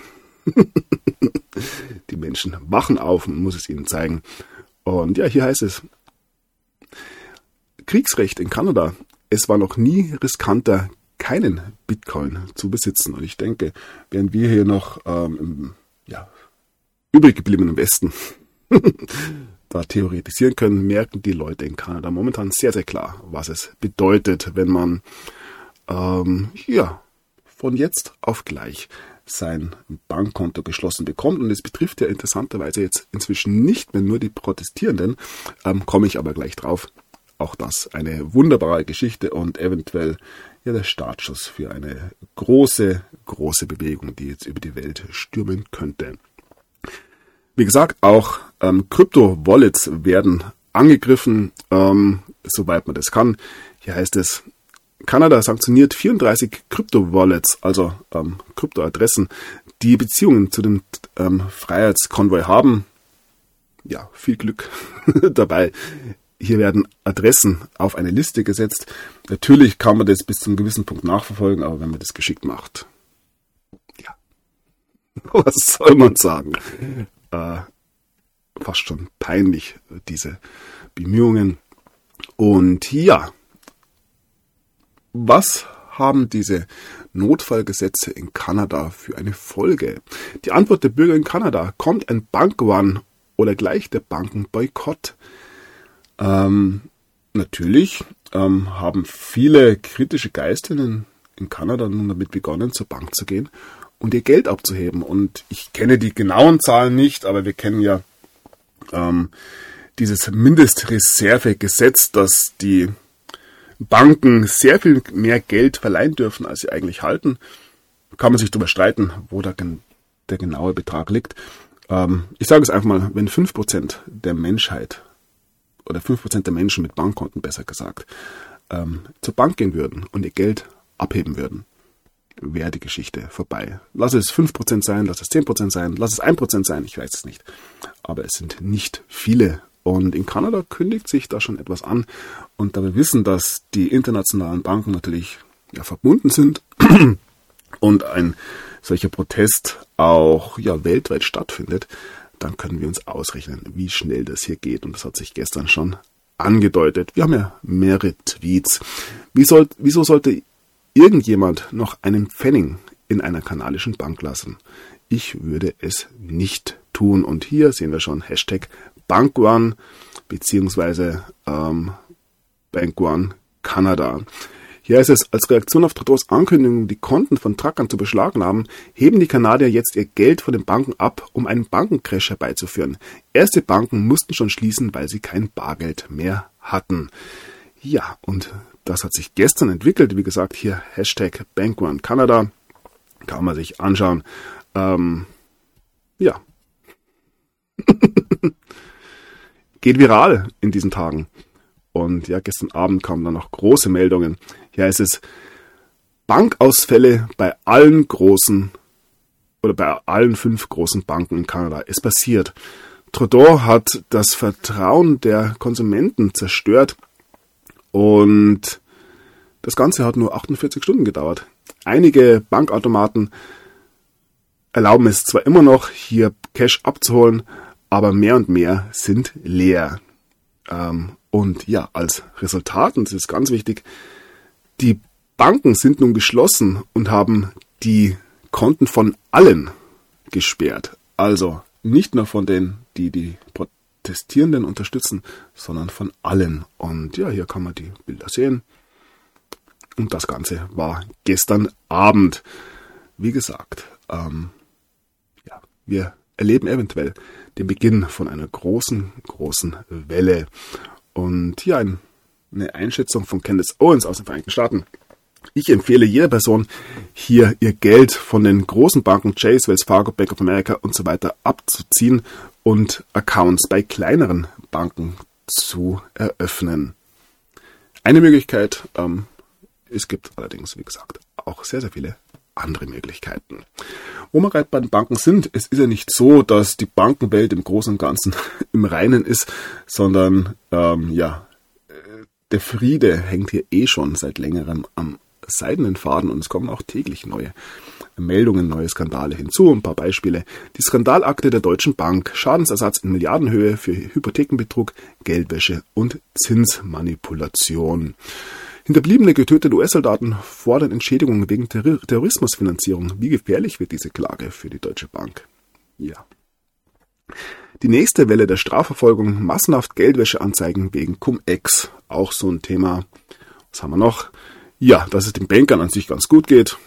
Die Menschen wachen auf, man muss es ihnen zeigen. Und ja, hier heißt es, Kriegsrecht in Kanada. Es war noch nie riskanter, keinen Bitcoin zu besitzen. Und ich denke, während wir hier noch im übrig gebliebenen Westen da theoretisieren können, merken die Leute in Kanada momentan sehr, sehr klar, was es bedeutet, wenn man von jetzt auf gleich sein Bankkonto geschlossen bekommt. Und es betrifft ja interessanterweise jetzt inzwischen nicht mehr nur die Protestierenden, komme ich aber gleich drauf. Auch das eine wunderbare Geschichte und eventuell ja der Startschuss für eine große Bewegung, die jetzt über die Welt stürmen könnte. Wie gesagt, auch Krypto-Wallets werden angegriffen, soweit man das kann. Hier heißt es, Kanada sanktioniert 34 Krypto-Wallets, also Kryptoadressen, die Beziehungen zu dem Freiheitskonvoi haben. Ja, viel Glück dabei. Hier werden Adressen auf eine Liste gesetzt. Natürlich kann man das bis zu einem gewissen Punkt nachverfolgen, aber wenn man das geschickt macht, ja, was soll man sagen? Fast schon peinlich, diese Bemühungen. Und ja, was haben diese Notfallgesetze in Kanada für eine Folge? Die Antwort der Bürger in Kanada: kommt ein Bankrun oder gleich der Bankenboykott? Natürlich haben viele kritische Geister in Kanada nun damit begonnen, zur Bank zu gehen und ihr Geld abzuheben. Und ich kenne die genauen Zahlen nicht, aber wir kennen ja dieses Mindestreservegesetz, dass die Banken sehr viel mehr Geld verleihen dürfen, als sie eigentlich halten. Kann man sich darüber streiten, wo da der genaue Betrag liegt. Ich sage es einfach mal, wenn 5% der Menschheit oder 5% der Menschen mit Bankkonten, besser gesagt, zur Bank gehen würden und ihr Geld abheben würden, wäre die Geschichte vorbei. Lass es 5% sein, lass es 10% sein, lass es 1% sein, ich weiß es nicht. Aber es sind nicht viele. Und in Kanada kündigt sich da schon etwas an. Und da wir wissen, dass die internationalen Banken natürlich verbunden sind und ein solcher Protest auch weltweit stattfindet, dann können wir uns ausrechnen, wie schnell das hier geht. Und das hat sich gestern schon angedeutet. Wir haben ja mehrere Tweets. Wieso sollte irgendjemand noch einen Pfennig in einer kanadischen Bank lassen? Ich würde es nicht tun. Und hier sehen wir schon Hashtag Bankrun beziehungsweise Bankrun Kanada. Hier heißt es, als Reaktion auf Trudeaus Ankündigung, die Konten von Truckern zu beschlagnahmen, heben die Kanadier jetzt ihr Geld von den Banken ab, um einen Bankencrash herbeizuführen. Erste Banken mussten schon schließen, weil sie kein Bargeld mehr hatten. Ja, und das hat sich gestern entwickelt. Wie gesagt, hier Hashtag #BankOneCanada. Kann man sich anschauen. Ja. Geht viral in diesen Tagen. Und ja, gestern Abend kamen dann noch große Meldungen. Hier heißt es, Bankausfälle bei allen 5 großen Banken in Kanada. Es passiert. Trudeau hat das Vertrauen der Konsumenten zerstört und das Ganze hat nur 48 Stunden gedauert. Einige Bankautomaten erlauben es zwar immer noch, hier Cash abzuholen, aber mehr und mehr sind leer. Und ja, als Resultat, und das ist ganz wichtig, die Banken sind nun geschlossen und haben die Konten von allen gesperrt. Also nicht nur von denen, die Protestierenden unterstützen, sondern von allen. Und ja, hier kann man die Bilder sehen. Und das Ganze war gestern Abend. Wie gesagt, ja, wir erleben eventuell den Beginn von einer großen Welle. Und hier eine Einschätzung von Candace Owens aus den Vereinigten Staaten. Ich empfehle jeder Person, hier ihr Geld von den großen Banken Chase, Wells Fargo, Bank of America und so weiter abzuziehen und Accounts bei kleineren Banken zu eröffnen. Eine Möglichkeit, es gibt allerdings, wie gesagt, auch sehr viele andere Möglichkeiten. Wo wir gerade bei den Banken sind, es ist ja nicht so, dass die Bankenwelt im Großen und Ganzen im Reinen ist, sondern der Friede hängt hier schon seit längerem am seidenen Faden und es kommen auch täglich neue Meldungen, neue Skandale hinzu. Ein paar Beispiele. Die Skandalakte der Deutschen Bank, Schadensersatz in Milliardenhöhe für Hypothekenbetrug, Geldwäsche und Zinsmanipulation. Hinterbliebene getötete US-Soldaten fordern Entschädigungen wegen Terrorismusfinanzierung. Wie gefährlich wird diese Klage für die Deutsche Bank? Ja. Die nächste Welle der Strafverfolgung, massenhaft Geldwäscheanzeigen wegen Cum-Ex. Auch so ein Thema. Was haben wir noch? Ja, dass es den Bankern an sich ganz gut geht.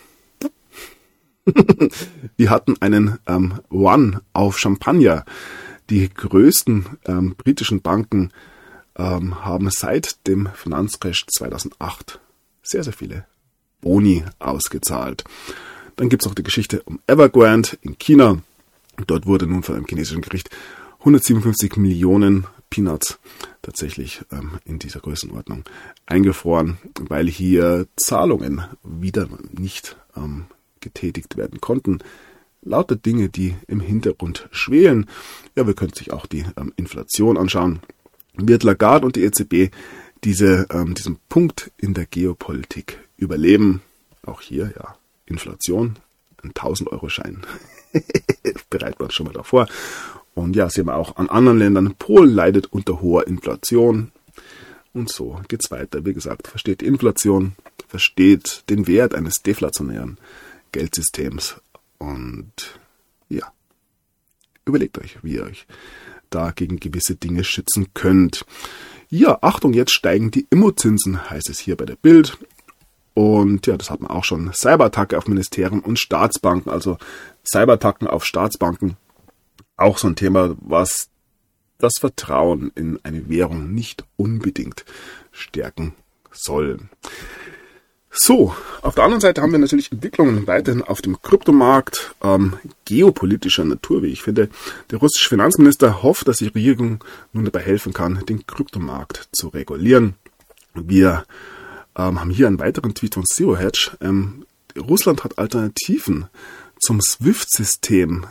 Die hatten einen Run auf Champagner. Die größten britischen Banken haben seit dem Finanzcrash 2008 sehr viele Boni ausgezahlt. Dann gibt es auch die Geschichte um Evergrande in China. Dort wurde nun von einem chinesischen Gericht 157 Millionen Peanuts tatsächlich in dieser Größenordnung eingefroren, weil hier Zahlungen wieder nicht getätigt werden konnten. Lauter Dinge, die im Hintergrund schwelen. Ja, wir können sich auch die Inflation anschauen. Wird Lagarde und die EZB diesen Punkt in der Geopolitik überleben? Auch hier, ja, Inflation, ein 1000-Euro-Schein. Bereiten wir uns schon mal davor. Und ja, sehen wir auch an anderen Ländern. Polen leidet unter hoher Inflation. Und so geht's weiter. Wie gesagt, versteht die Inflation, versteht den Wert eines deflationären Geldsystems. Und ja, überlegt euch, wie ihr euch da gegen gewisse Dinge schützen könnt. Ja, Achtung, jetzt steigen die Immozinsen, heißt es hier bei der Bild. Und ja, das hat man auch schon. Cyberattacke auf Ministerien und Staatsbanken, also Cyberattacken auf Staatsbanken. Auch so ein Thema, was das Vertrauen in eine Währung nicht unbedingt stärken soll. So, auf der anderen Seite haben wir natürlich Entwicklungen weiterhin auf dem Kryptomarkt, geopolitischer Natur, wie ich finde. Der russische Finanzminister hofft, dass die Regierung nun dabei helfen kann, den Kryptomarkt zu regulieren. Wir haben hier einen weiteren Tweet von Zero Hedge. Russland hat Alternativen zum SWIFT-System,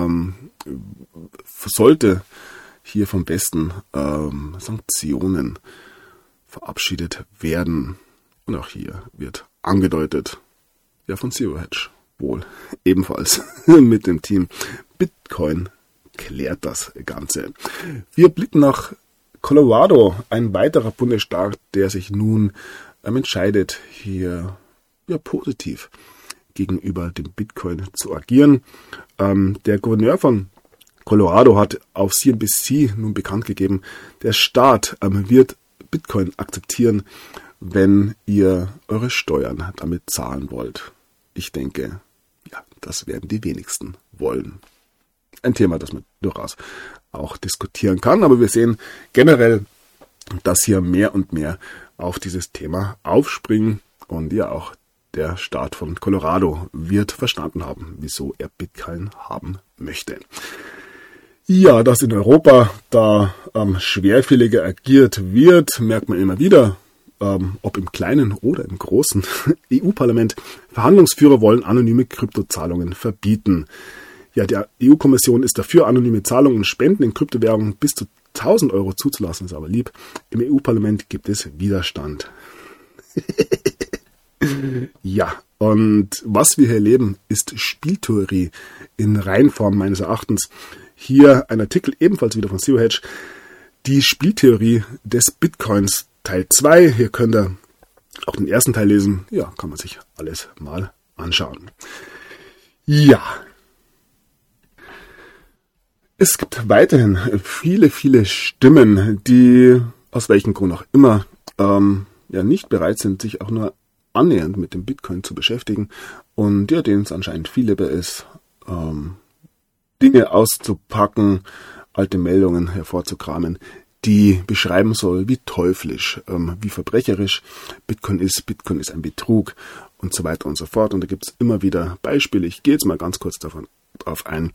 sollte hier vom Westen Sanktionen verabschiedet werden. Und auch hier wird angedeutet, ja, von Zero Hedge wohl ebenfalls mit dem Team Bitcoin klärt das Ganze. Wir blicken nach Colorado, ein weiterer Bundesstaat, der sich nun entscheidet, hier ja positiv gegenüber dem Bitcoin zu agieren. Der Gouverneur von Colorado hat auf CNBC nun bekannt gegeben, der Staat wird Bitcoin akzeptieren, wenn ihr eure Steuern damit zahlen wollt. Ich denke, ja, das werden die wenigsten wollen. Ein Thema, das man durchaus auch diskutieren kann, aber wir sehen generell, dass hier mehr und mehr auf dieses Thema aufspringen und ja auch der Staat von Colorado wird verstanden haben, wieso er Bitcoin haben möchte. Ja, dass in Europa da schwerfälliger agiert wird, merkt man immer wieder, ob im kleinen oder im großen EU-Parlament. Verhandlungsführer wollen anonyme Kryptozahlungen verbieten. Ja, die EU-Kommission ist dafür, anonyme Zahlungen und Spenden in Kryptowährungen bis zu 1.000 Euro zuzulassen, ist aber lieb. Im EU-Parlament gibt es Widerstand. Ja, und was wir hier erleben, ist Spieltheorie in Reinform meines Erachtens. Hier ein Artikel ebenfalls wieder von Zero Hedge. Die Spieltheorie des Bitcoins Teil 2. Hier könnt ihr auch den ersten Teil lesen. Ja, kann man sich alles mal anschauen. Ja. Es gibt weiterhin viele, viele Stimmen, die aus welchem Grund auch immer nicht bereit sind, sich auch nur annähernd mit dem Bitcoin zu beschäftigen und ja, denen es anscheinend viel lieber ist, Dinge auszupacken, alte Meldungen hervorzukramen, die beschreiben soll, wie teuflisch, wie verbrecherisch Bitcoin ist ein Betrug und so weiter und so fort. Und da gibt es immer wieder Beispiele. Ich gehe jetzt mal ganz kurz darauf ein.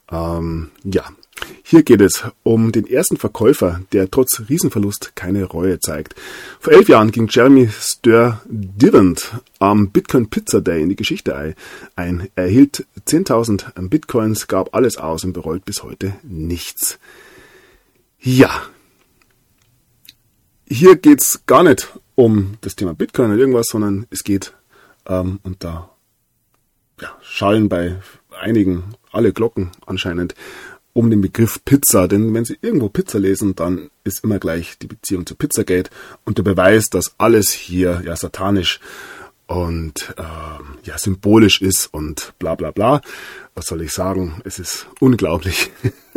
Hier geht es um den ersten Verkäufer, der trotz Riesenverlust keine Reue zeigt. Vor 11 Jahren ging Jeremy Sturdivant am Bitcoin Pizza Day in die Geschichte ein. Er erhielt 10.000 Bitcoins, gab alles aus und bereut bis heute nichts. Ja, hier geht's gar nicht um das Thema Bitcoin oder irgendwas, sondern es geht, und da schallen bei einigen alle Glocken anscheinend, um den Begriff Pizza. Denn wenn Sie irgendwo Pizza lesen, dann ist immer gleich die Beziehung zu Pizzagate und der Beweis, dass alles hier satanisch und symbolisch ist und bla bla bla. Was soll ich sagen? Es ist unglaublich.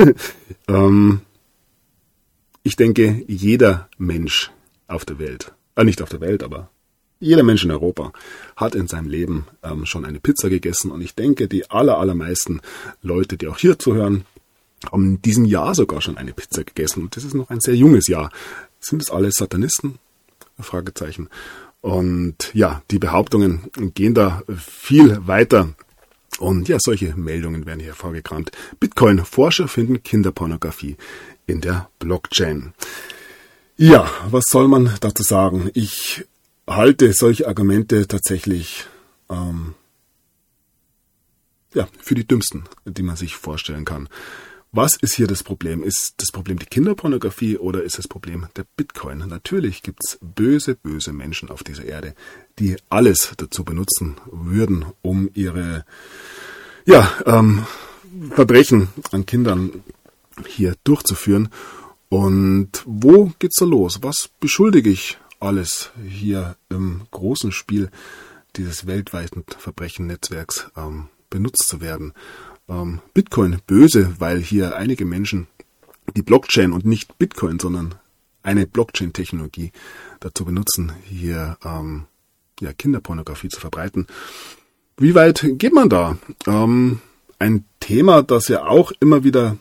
Ich denke, jeder Mensch auf der Welt, nicht auf der Welt, aber jeder Mensch in Europa hat in seinem Leben schon eine Pizza gegessen. Und ich denke, die allermeisten Leute, die auch hier zuhören, haben in diesem Jahr sogar schon eine Pizza gegessen. Und das ist noch ein sehr junges Jahr. Sind das alles Satanisten? Fragezeichen. Und ja, die Behauptungen gehen da viel weiter. Und ja, solche Meldungen werden hier hervorgekramt. Bitcoin-Forscher finden Kinderpornografie in der Blockchain. Ja, was soll man dazu sagen? Ich halte solche Argumente tatsächlich für die dümmsten, die man sich vorstellen kann. Was ist hier das Problem? Ist das Problem die Kinderpornografie oder ist das Problem der Bitcoin? Natürlich gibt es böse, böse Menschen auf dieser Erde, die alles dazu benutzen würden, um ihre Verbrechen an Kindern hier durchzuführen. Und wo geht's da los? Was beschuldige ich alles hier im großen Spiel dieses weltweiten Verbrechen-Netzwerks benutzt zu werden? Bitcoin böse, weil hier einige Menschen die Blockchain und nicht Bitcoin, sondern eine Blockchain-Technologie dazu benutzen, hier Kinderpornografie zu verbreiten. Wie weit geht man da? Ein Thema, das ja auch immer wieder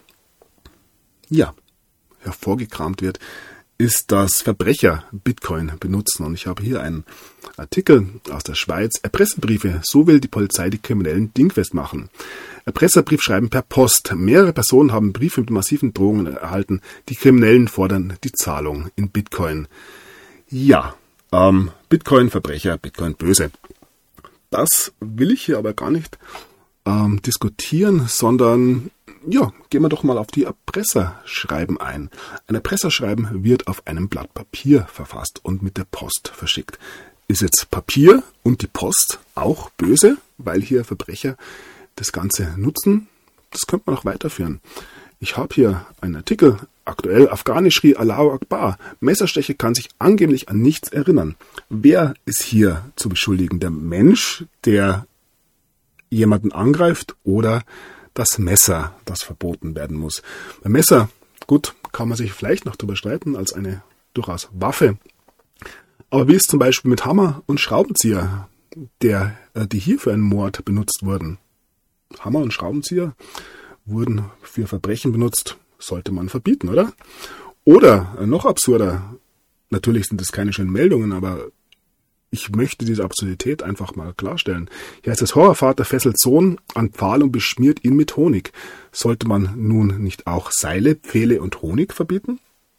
hervorgekramt wird, ist, dass Verbrecher Bitcoin benutzen. Und ich habe hier einen Artikel aus der Schweiz. Erpresserbriefe, so will die Polizei die Kriminellen dingfest machen. Erpresserbrief schreiben per Post. Mehrere Personen haben Briefe mit massiven Drohungen erhalten. Die Kriminellen fordern die Zahlung in Bitcoin. Ja, Bitcoin-Verbrecher, Bitcoin böse. Das will ich hier aber gar nicht diskutieren, sondern gehen wir doch mal auf die Erpresserschreiben ein. Ein Erpresserschreiben wird auf einem Blatt Papier verfasst und mit der Post verschickt. Ist jetzt Papier und die Post auch böse, weil hier Verbrecher das Ganze nutzen? Das könnte man noch weiterführen. Ich habe hier einen Artikel, aktuell Afghani schrie Allahu Akbar. Messerstecher kann sich angeblich an nichts erinnern. Wer ist hier zu beschuldigen? Der Mensch, der jemanden angreift oder das Messer, das verboten werden muss. Beim Messer, gut, kann man sich vielleicht noch drüber streiten als eine durchaus Waffe. Aber wie ist zum Beispiel mit Hammer und Schraubenzieher, die hier für einen Mord benutzt wurden? Hammer und Schraubenzieher wurden für Verbrechen benutzt, sollte man verbieten, oder? Oder noch absurder, Natürlich sind das keine schönen Meldungen, aber ich möchte diese Absurdität einfach mal klarstellen. Hier heißt es, Horrorvater fesselt Sohn an Pfahl und beschmiert ihn mit Honig. Sollte man nun nicht auch Seile, Pfähle und Honig verbieten?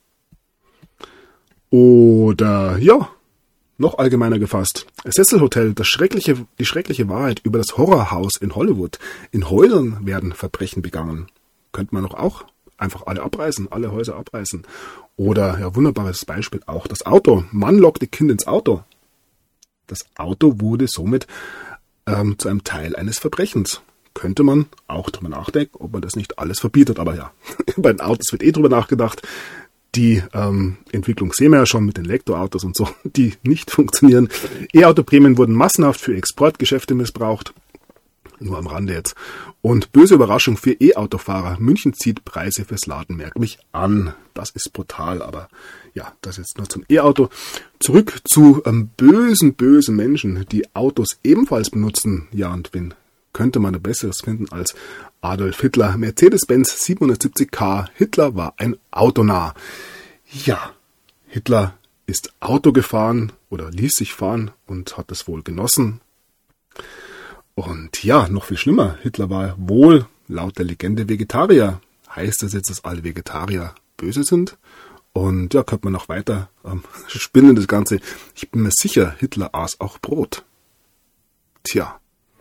Oder, ja, noch allgemeiner gefasst. Cecil Hotel, die schreckliche Wahrheit über das Horrorhaus in Hollywood. In Häusern werden Verbrechen begangen. Könnte man doch auch einfach alle Häuser abreißen. Oder, ja, wunderbares Beispiel auch das Auto. Mann lockte Kind ins Auto. Das Auto wurde somit zu einem Teil eines Verbrechens. Könnte man auch drüber nachdenken, ob man das nicht alles verbietet. Aber ja, bei den Autos wird drüber nachgedacht. Die Entwicklung sehen wir ja schon mit den Elektroautos und so, die nicht funktionieren. E-Auto-Prämien wurden massenhaft für Exportgeschäfte missbraucht. Nur am Rande jetzt. Und böse Überraschung für E-Autofahrer. München zieht Preise fürs Laden merklich an. Das ist brutal, aber ja, das jetzt nur zum E-Auto. Zurück zu bösen Menschen, die Autos ebenfalls benutzen. Ja, und wen könnte man da Besseres finden als Adolf Hitler? Mercedes-Benz 770K. Hitler war ein Autonah. Ja, Hitler ist Auto gefahren oder ließ sich fahren und hat es wohl genossen. Und ja, noch viel schlimmer, Hitler war wohl laut der Legende Vegetarier. Heißt das jetzt, dass alle Vegetarier böse sind? Und ja, könnte man noch weiter spinnen das Ganze. Ich bin mir sicher, Hitler aß auch Brot. Tja.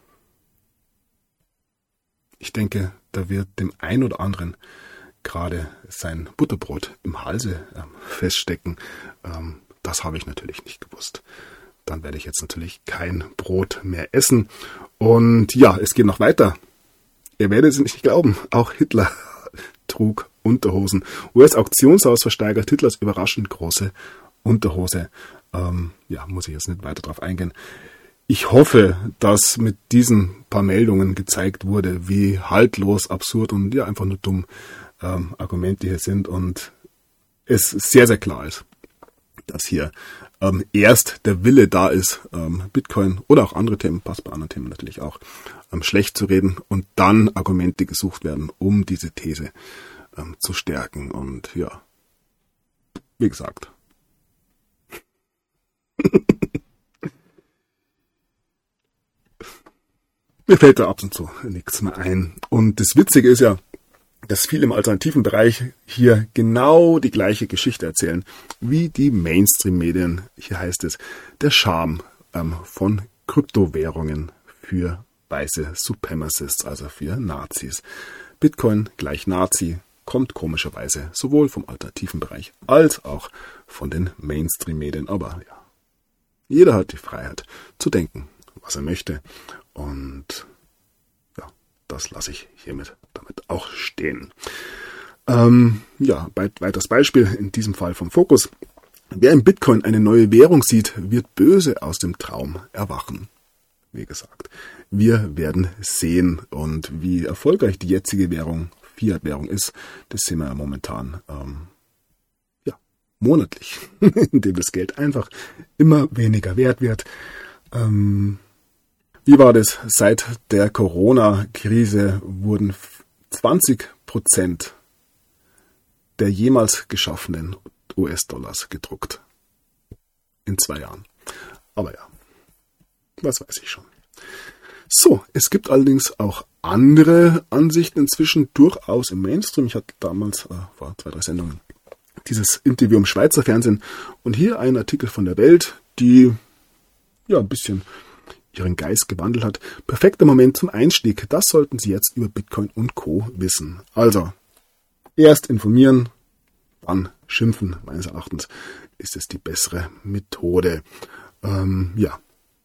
Ich denke, da wird dem einen oder anderen gerade sein Butterbrot im Halse feststecken. Das habe ich natürlich nicht gewusst. Dann werde ich jetzt natürlich kein Brot mehr essen. Und ja, es geht noch weiter. Ihr werdet es nicht glauben, auch Hitler trug Unterhosen. US-Auktionshaus versteigert Hitlers überraschend große Unterhose. Ja, muss ich jetzt nicht weiter drauf eingehen. Ich hoffe, dass mit diesen paar Meldungen gezeigt wurde, wie haltlos, absurd und ja einfach nur dumm Argumente hier sind und es sehr, sehr klar ist, dass hier erst der Wille da ist, Bitcoin oder auch andere Themen, passt bei anderen Themen natürlich auch, schlecht zu reden und dann Argumente gesucht werden, um diese These zu stärken. Und ja, wie gesagt. Mir fällt da ab und zu nichts mehr ein. Und das Witzige ist ja, dass viele im alternativen Bereich hier genau die gleiche Geschichte erzählen wie die Mainstream-Medien. Hier heißt es, der Charme von Kryptowährungen für weiße Supremacists, also für Nazis. Bitcoin gleich Nazi kommt komischerweise sowohl vom alternativen Bereich als auch von den Mainstream-Medien. Aber ja, jeder hat die Freiheit zu denken, was er möchte. Und ja, das lasse ich hiermit damit auch stehen. Ja, weiteres Beispiel, in diesem Fall vom Fokus. Wer im Bitcoin eine neue Währung sieht, wird böse aus dem Traum erwachen. Wie gesagt, wir werden sehen und wie erfolgreich die jetzige Währung, Fiat-Währung ist, das sehen wir momentan ja, monatlich, indem das Geld einfach immer weniger wert wird. Wie war das? Seit der Corona-Krise wurden 20% der jemals geschaffenen US-Dollars gedruckt. In 2 Jahren. Aber ja, was weiß ich schon. So, es gibt allerdings auch andere Ansichten inzwischen durchaus im Mainstream. Ich hatte damals, vor 2, 3 Sendungen, dieses Interview im Schweizer Fernsehen und hier ein Artikel von der Welt, die ja ein bisschen ihren Geist gewandelt hat. Perfekter Moment zum Einstieg. Das sollten Sie jetzt über Bitcoin und Co. wissen. Also, erst informieren, dann schimpfen. Meines Erachtens ist es die bessere Methode. Ja.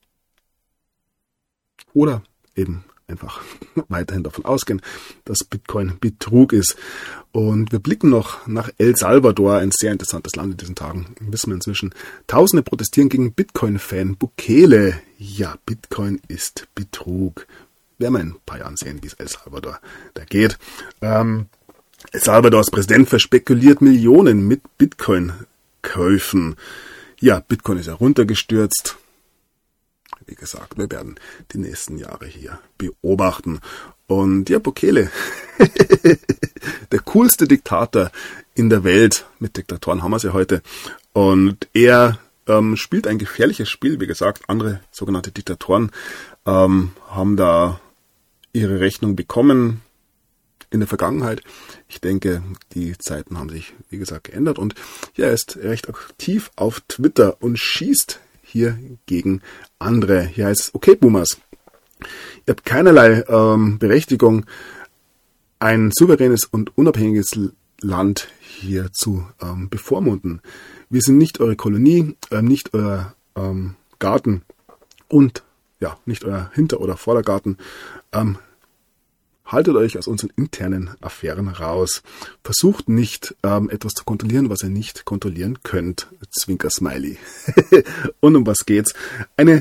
Oder eben einfach weiterhin davon ausgehen, dass Bitcoin Betrug ist. Und wir blicken noch nach El Salvador, ein sehr interessantes Land in diesen Tagen, wissen wir inzwischen. Tausende protestieren gegen Bitcoin-Fan Bukele. Ja, Bitcoin ist Betrug. Werden wir in ein paar Jahren sehen, wie es El Salvador da geht. El Salvadors Präsident verspekuliert Millionen mit Bitcoin-Käufen. Ja, Bitcoin ist heruntergestürzt. Wie gesagt, wir werden die nächsten Jahre hier beobachten. Und ja, Bukele, der coolste Diktator in der Welt. Mit Diktatoren haben wir sie heute. Und er spielt ein gefährliches Spiel. Wie gesagt, andere sogenannte Diktatoren haben da ihre Rechnung bekommen in der Vergangenheit. Ich denke, die Zeiten haben sich, wie gesagt, geändert. Und ja, er ist recht aktiv auf Twitter und schießt hier gegen andere. Hier heißt es, okay, Boomers, ihr habt keinerlei Berechtigung, ein souveränes und unabhängiges Land hier zu bevormunden. Wir sind nicht eure Kolonie, nicht euer Garten und ja, nicht euer Hinter- oder Vordergarten. Haltet euch aus unseren internen Affären raus. Versucht nicht, etwas zu kontrollieren, was ihr nicht kontrollieren könnt. Zwinker-Smiley. Und um was geht's? Eine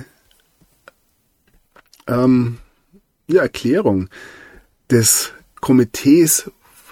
Erklärung des Komitees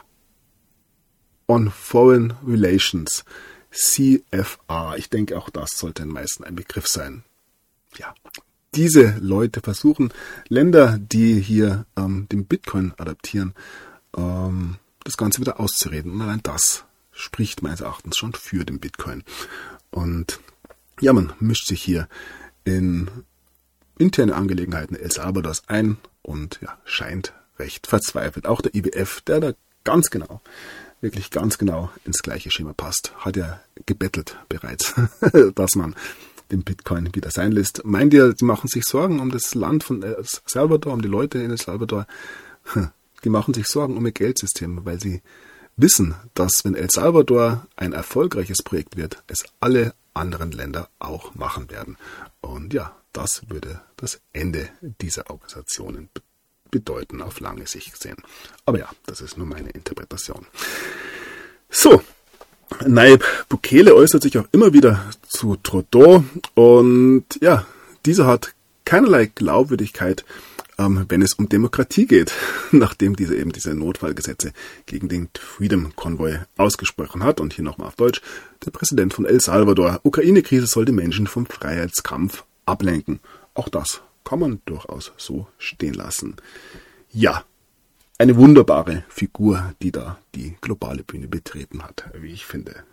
on Foreign Relations, CFR. Ich denke, auch das sollte den meisten ein Begriff sein. Ja. Diese Leute versuchen, Länder, die hier den Bitcoin adaptieren, das Ganze wieder auszureden. Und allein das spricht meines Erachtens schon für den Bitcoin. Und ja, man mischt sich hier in interne Angelegenheiten El Salvadors ein und ja, scheint recht verzweifelt. Auch der IWF, der da ganz genau, wirklich ganz genau ins gleiche Schema passt, hat ja gebettelt bereits, dass man den Bitcoin wieder sein lässt. Meint ihr, die machen sich Sorgen um das Land von El Salvador, um die Leute in El Salvador? Die machen sich Sorgen um ihr Geldsystem, weil sie wissen, dass wenn El Salvador ein erfolgreiches Projekt wird, es alle anderen Länder auch machen werden. Und ja, das würde das Ende dieser Organisationen bedeuten, auf lange Sicht gesehen. Aber ja, das ist nur meine Interpretation. So, Nayib Bukele äußert sich auch immer wieder zu Trudeau und ja, dieser hat keinerlei Glaubwürdigkeit, wenn es um Demokratie geht, nachdem dieser eben diese Notfallgesetze gegen den Freedom Convoy ausgesprochen hat. Und hier nochmal auf Deutsch, der Präsident von El Salvador, Ukraine-Krise soll die Menschen vom Freiheitskampf ablenken. Auch das kann man durchaus so stehen lassen. Ja, eine wunderbare Figur, die da die globale Bühne betreten hat, wie ich finde.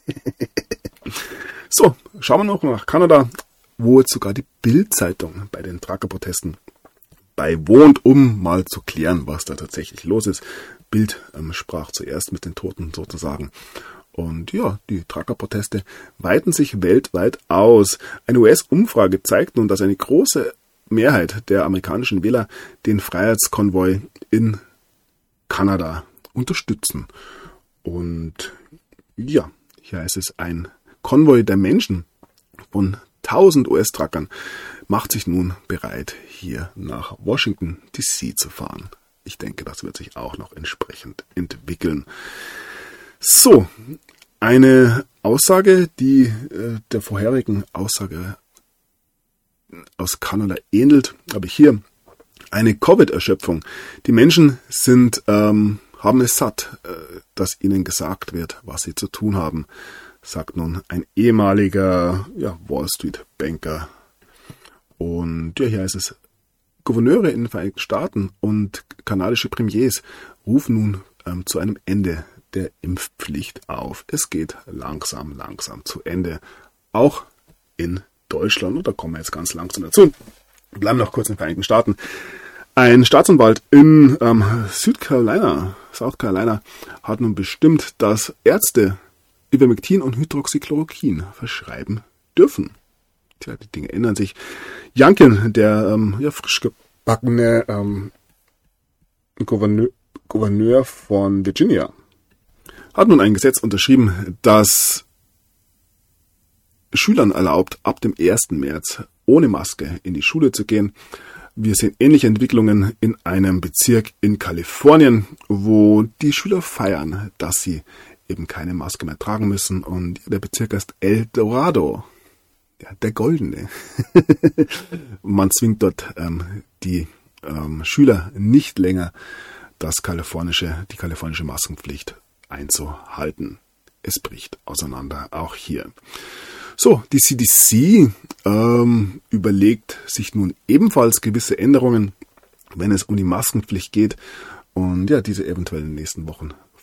So, schauen wir noch nach Kanada, wo jetzt sogar die Bild-Zeitung bei den Trucker-Protesten beiwohnt, um mal zu klären, was da tatsächlich los ist. Bild sprach zuerst mit den Toten sozusagen. Und ja, die Trucker-Proteste weiten sich weltweit aus. Eine US-Umfrage zeigt nun, dass eine große Mehrheit der amerikanischen Wähler den Freiheitskonvoi in Kanada unterstützen. Und ja, hier heißt es, ein Konvoi der Menschen von 1000 US-Truckern macht sich nun bereit, hier nach Washington DC zu fahren. Ich denke, das wird sich auch noch entsprechend entwickeln. So, eine Aussage, die der vorherigen Aussage aus Kanada ähnelt, aber hier eine Covid-Erschöpfung. Die Menschen haben es satt, dass ihnen gesagt wird, was sie zu tun haben, sagt nun ein ehemaliger Wall Street-Banker. Und ja, hier heißt es, Gouverneure in den Vereinigten Staaten und kanadische Premiers rufen nun zu einem Ende der Impfpflicht auf. Es geht langsam zu Ende. Auch in Deutschland, und da kommen wir jetzt ganz langsam dazu. Wir bleiben noch kurz in den Vereinigten Staaten. Ein Staatsanwalt in South Carolina, hat nun bestimmt, dass Ärzte Ivermectin und Hydroxychloroquin verschreiben dürfen. Tja, die Dinge ändern sich. Youngkin, der frisch gebackene Gouverneur von Virginia, hat nun ein Gesetz unterschrieben, das Schülern erlaubt, ab dem 1. März ohne Maske in die Schule zu gehen. Wir sehen ähnliche Entwicklungen in einem Bezirk in Kalifornien, wo die Schüler feiern, dass sie eben keine Maske mehr tragen müssen. Und der Bezirk heißt El Dorado, ja, der Goldene. Man zwingt dort die Schüler nicht länger, die kalifornische Maskenpflicht einzuhalten. Es bricht auseinander, auch hier. So, die CDC überlegt sich nun ebenfalls gewisse Änderungen, wenn es um die Maskenpflicht geht und ja, diese eventuell in den nächsten Wochen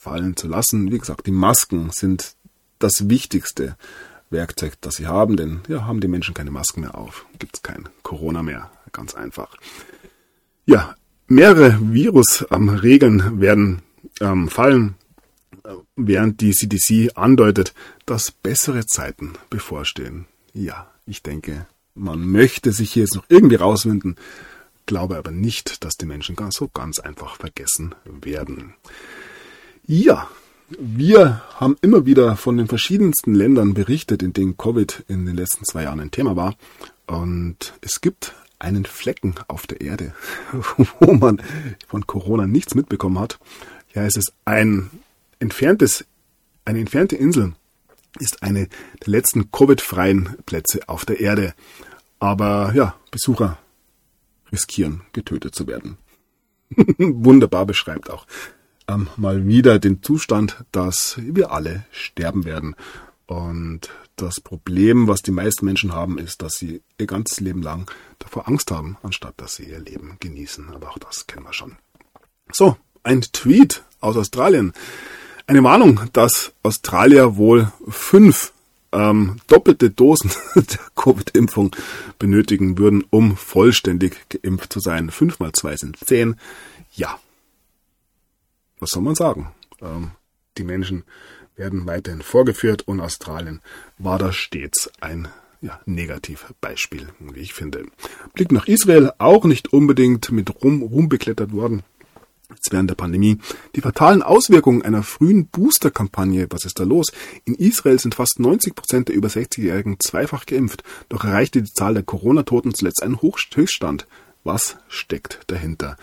fallen zu lassen. Wie gesagt, die Masken sind das wichtigste Werkzeug, das sie haben, denn ja, haben die Menschen keine Masken mehr auf, gibt es kein Corona mehr, ganz einfach. Ja, mehrere Virusregeln werden fallen, während die CDC andeutet, dass bessere Zeiten bevorstehen. Ja, ich denke, man möchte sich hier jetzt noch irgendwie rauswinden, glaube aber nicht, dass die Menschen ganz einfach vergessen werden. Ja, wir haben immer wieder von den verschiedensten Ländern berichtet, in denen Covid in den letzten 2 Jahren ein Thema war. Und es gibt einen Flecken auf der Erde, wo man von Corona nichts mitbekommen hat. Ja, es ist eine entfernte Insel, ist eine der letzten Covid-freien Plätze auf der Erde. Aber ja, Besucher riskieren, getötet zu werden. Wunderbar beschreibt auch mal wieder den Zustand, dass wir alle sterben werden. Und das Problem, was die meisten Menschen haben, ist, dass sie ihr ganzes Leben lang davor Angst haben, anstatt dass sie ihr Leben genießen. Aber auch das kennen wir schon. So, ein Tweet aus Australien. Eine Warnung, dass Australier wohl 5 doppelte Dosen der Covid-Impfung benötigen würden, um vollständig geimpft zu sein. 5 mal 2 sind 10. Ja, was soll man sagen? Die Menschen werden weiterhin vorgeführt und Australien war da stets ein Negativbeispiel, wie ich finde. Blick nach Israel, auch nicht unbedingt mit Ruhm beklettert worden. Jetzt während der Pandemie. Die fatalen Auswirkungen einer frühen Booster-Kampagne, was ist da los? In Israel sind fast 90% der über 60-Jährigen zweifach geimpft, doch erreichte die Zahl der Corona-Toten zuletzt einen Höchststand. Was steckt dahinter?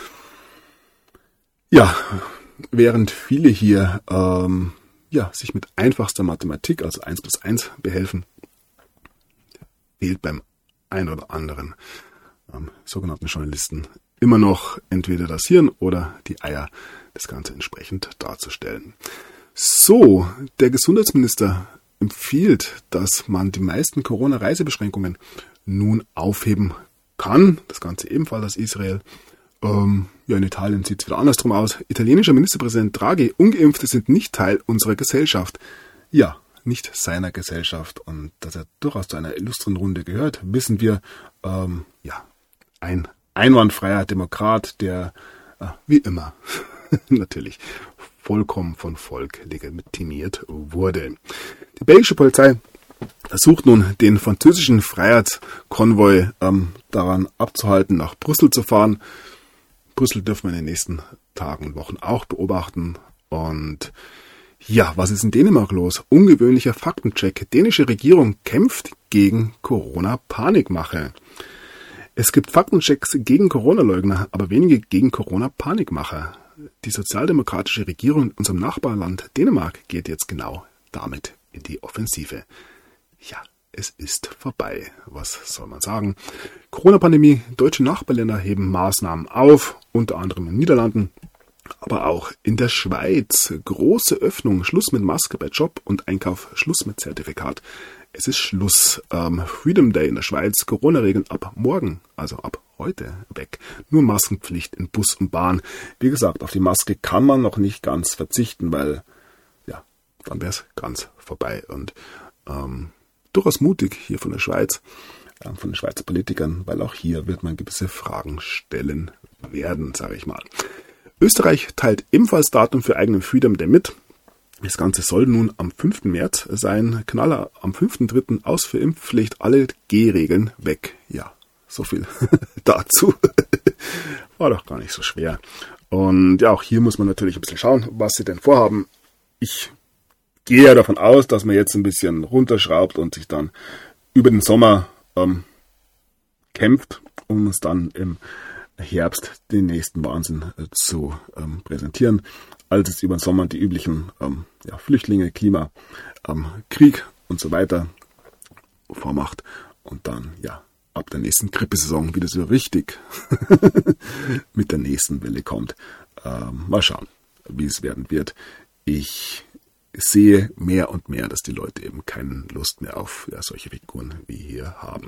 Ja, während viele hier sich mit einfachster Mathematik, also 1 plus 1, behelfen, fehlt beim ein oder anderen sogenannten Journalisten immer noch entweder das Hirn oder die Eier, das Ganze entsprechend darzustellen. So, der Gesundheitsminister empfiehlt, dass man die meisten Corona-Reisebeschränkungen nun aufheben kann. Das Ganze ebenfalls aus Israel. In Italien sieht es wieder andersrum aus. Italienischer Ministerpräsident Draghi, Ungeimpfte sind nicht Teil unserer Gesellschaft. Ja, nicht seiner Gesellschaft. Und dass er durchaus zu einer illustren Runde gehört, wissen wir. Ein einwandfreier Demokrat, der wie immer natürlich vollkommen von Volk legitimiert wurde. Die belgische Polizei versucht nun, den französischen Freiheitskonvoi daran abzuhalten, nach Brüssel zu fahren. Brüssel dürfen wir in den nächsten Tagen und Wochen auch beobachten. Und ja, was ist in Dänemark los? Ungewöhnlicher Faktencheck. Dänische Regierung kämpft gegen Corona-Panikmache. Es gibt Faktenchecks gegen Corona-Leugner, aber wenige gegen Corona-Panikmacher. Die sozialdemokratische Regierung in unserem Nachbarland Dänemark geht jetzt genau damit in die Offensive. Ja, es ist vorbei. Was soll man sagen? Corona-Pandemie, deutsche Nachbarländer heben Maßnahmen auf, unter anderem in den Niederlanden, aber auch in der Schweiz. Große Öffnung, Schluss mit Maske bei Job und Einkauf, Schluss mit Zertifikat. Es ist Schluss. Freedom Day in der Schweiz, Corona-Regeln ab morgen, also ab heute weg. Nur Maskenpflicht in Bus und Bahn. Wie gesagt, auf die Maske kann man noch nicht ganz verzichten, weil dann wäre es ganz vorbei. Und durchaus mutig hier von der Schweiz, von den Schweizer Politikern, weil auch hier wird man gewisse Fragen stellen werden, sage ich mal. Österreich teilt ebenfalls Datum für eigenen Freedom Day mit. Das Ganze soll nun am 5. März sein. Knaller am 5.3. aus für Impfpflicht, alle G-Regeln weg. Ja, so viel dazu. War doch gar nicht so schwer. Und ja, auch hier muss man natürlich ein bisschen schauen, was sie denn vorhaben. Ich gehe ja davon aus, dass man jetzt ein bisschen runterschraubt und sich dann über den Sommer kämpft, um uns dann im Herbst den nächsten Wahnsinn zu präsentieren, als es über den Sommer die üblichen Flüchtlinge, Klima, Krieg und so weiter vormacht und dann ab der nächsten Grippesaison wieder so richtig mit der nächsten Welle kommt. Mal schauen, wie es werden wird. Ich sehe mehr und mehr, dass die Leute eben keine Lust mehr auf solche Figuren wie hier haben.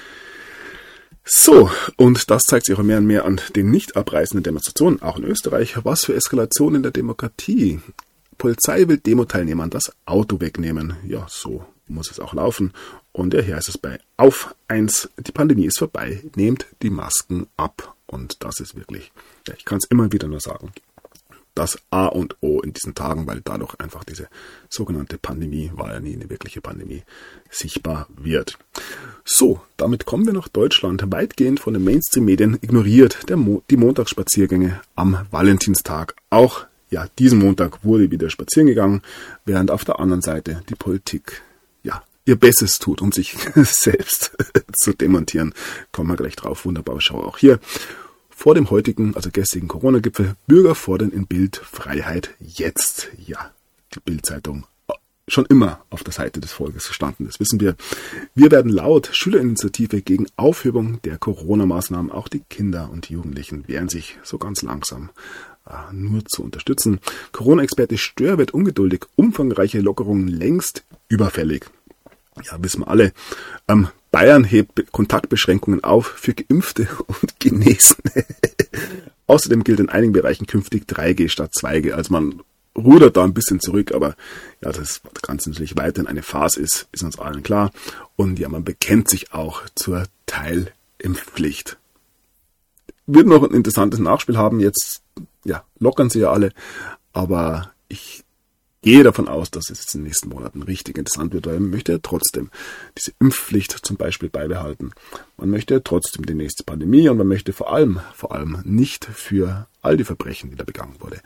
So, und das zeigt sich auch mehr und mehr an den nicht abreißenden Demonstrationen, auch in Österreich. Was für Eskalation in der Demokratie. Polizei will Demo-Teilnehmern das Auto wegnehmen. Ja, so muss es auch laufen. Und hier heißt es bei Auf 1, die Pandemie ist vorbei, nehmt die Masken ab. Und das ist wirklich, ja, ich kann es immer wieder nur sagen, das A und O in diesen Tagen, weil dadurch einfach diese sogenannte Pandemie, war ja nie eine wirkliche Pandemie, sichtbar wird. So, damit kommen wir nach Deutschland. Weitgehend von den Mainstream-Medien ignoriert die Montagsspaziergänge am Valentinstag. Auch ja, diesen Montag wurde wieder spazieren gegangen, während auf der anderen Seite die Politik ja ihr Bestes tut, um sich selbst zu demontieren. Kommen wir gleich drauf. Wunderbare Schau auch hier. Vor dem heutigen, also gestrigen Corona-Gipfel, Bürger fordern in Bild Freiheit jetzt. Ja, die Bild-Zeitung schon immer auf der Seite des Volkes gestanden, das wissen wir. Wir werden laut, Schülerinitiative gegen Aufhebung der Corona-Maßnahmen. Auch die Kinder und Jugendlichen wehren sich so ganz langsam nur zu unterstützen. Corona-Experte Stör wird ungeduldig, umfangreiche Lockerungen längst überfällig. Ja, wissen wir alle. Bayern hebt Kontaktbeschränkungen auf für Geimpfte und Genesene. Außerdem gilt in einigen Bereichen künftig 3G statt 2G. Also man rudert da ein bisschen zurück, aber ja, das Ganze natürlich weiterhin eine Farce ist uns allen klar. Und ja, man bekennt sich auch zur Teilimpfpflicht. Wird noch ein interessantes Nachspiel haben. Jetzt ja, lockern sie ja alle, aber ich gehe davon aus, dass es in den nächsten Monaten richtig interessant wird, weil man möchte ja trotzdem diese Impfpflicht zum Beispiel beibehalten. Man möchte ja trotzdem die nächste Pandemie und man möchte vor allem nicht für all die Verbrechen, die da begangen wurde,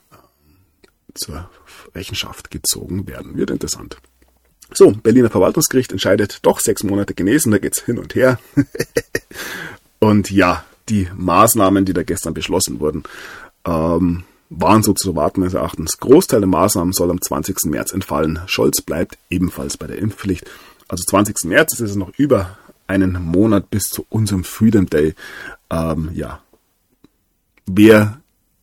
zur Rechenschaft gezogen werden. Wird interessant. So, Berliner Verwaltungsgericht entscheidet doch 6 Monate genesen, da geht's hin und her. Und ja, die Maßnahmen, die da gestern beschlossen wurden, waren so zu erwarten meines Erachtens. Großteil der Maßnahmen soll am 20. März entfallen. Scholz bleibt ebenfalls bei der Impfpflicht. Also 20. März ist es noch über einen Monat bis zu unserem Freedom Day. Ja, wer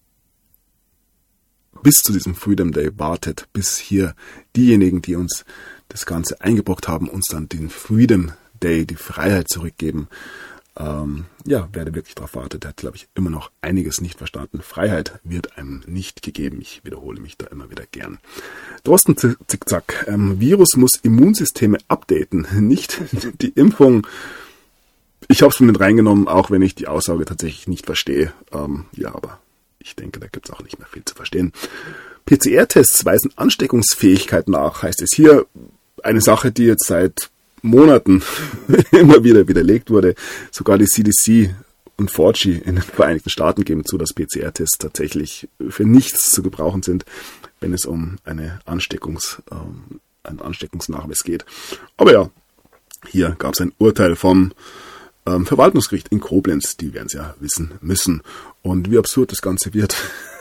bis zu diesem Freedom Day wartet, bis hier diejenigen, die uns das Ganze eingebrockt haben, uns dann den Freedom Day, die Freiheit zurückgeben, ja, wer da wirklich drauf wartet, der hat, glaube ich, immer noch einiges nicht verstanden. Freiheit wird einem nicht gegeben. Ich wiederhole mich da immer wieder gern. Drosten Zickzack. Virus muss Immunsysteme updaten, nicht die Impfung. Ich habe es mit reingenommen, auch wenn ich die Aussage tatsächlich nicht verstehe. Ja, aber ich denke, da gibt es auch nicht mehr viel zu verstehen. PCR-Tests weisen Ansteckungsfähigkeit nach, heißt es hier. Eine Sache, die jetzt seit Monaten immer wieder widerlegt wurde. Sogar die CDC und Fauci in den Vereinigten Staaten geben zu, dass PCR-Tests tatsächlich für nichts zu gebrauchen sind, wenn es um einen Ansteckungsnachweis geht. Aber ja, hier gab es ein Urteil vom Verwaltungsgericht in Koblenz. Die werden es ja wissen müssen. Und wie absurd das Ganze wird.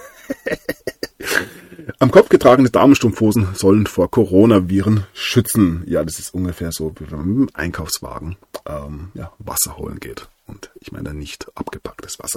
Am Kopf getragene Damenstrumpfhosen sollen vor Coronaviren schützen. Ja, das ist ungefähr so, wie wenn man mit dem Einkaufswagen Wasser holen geht. Und ich meine da nicht abgepacktes Wasser.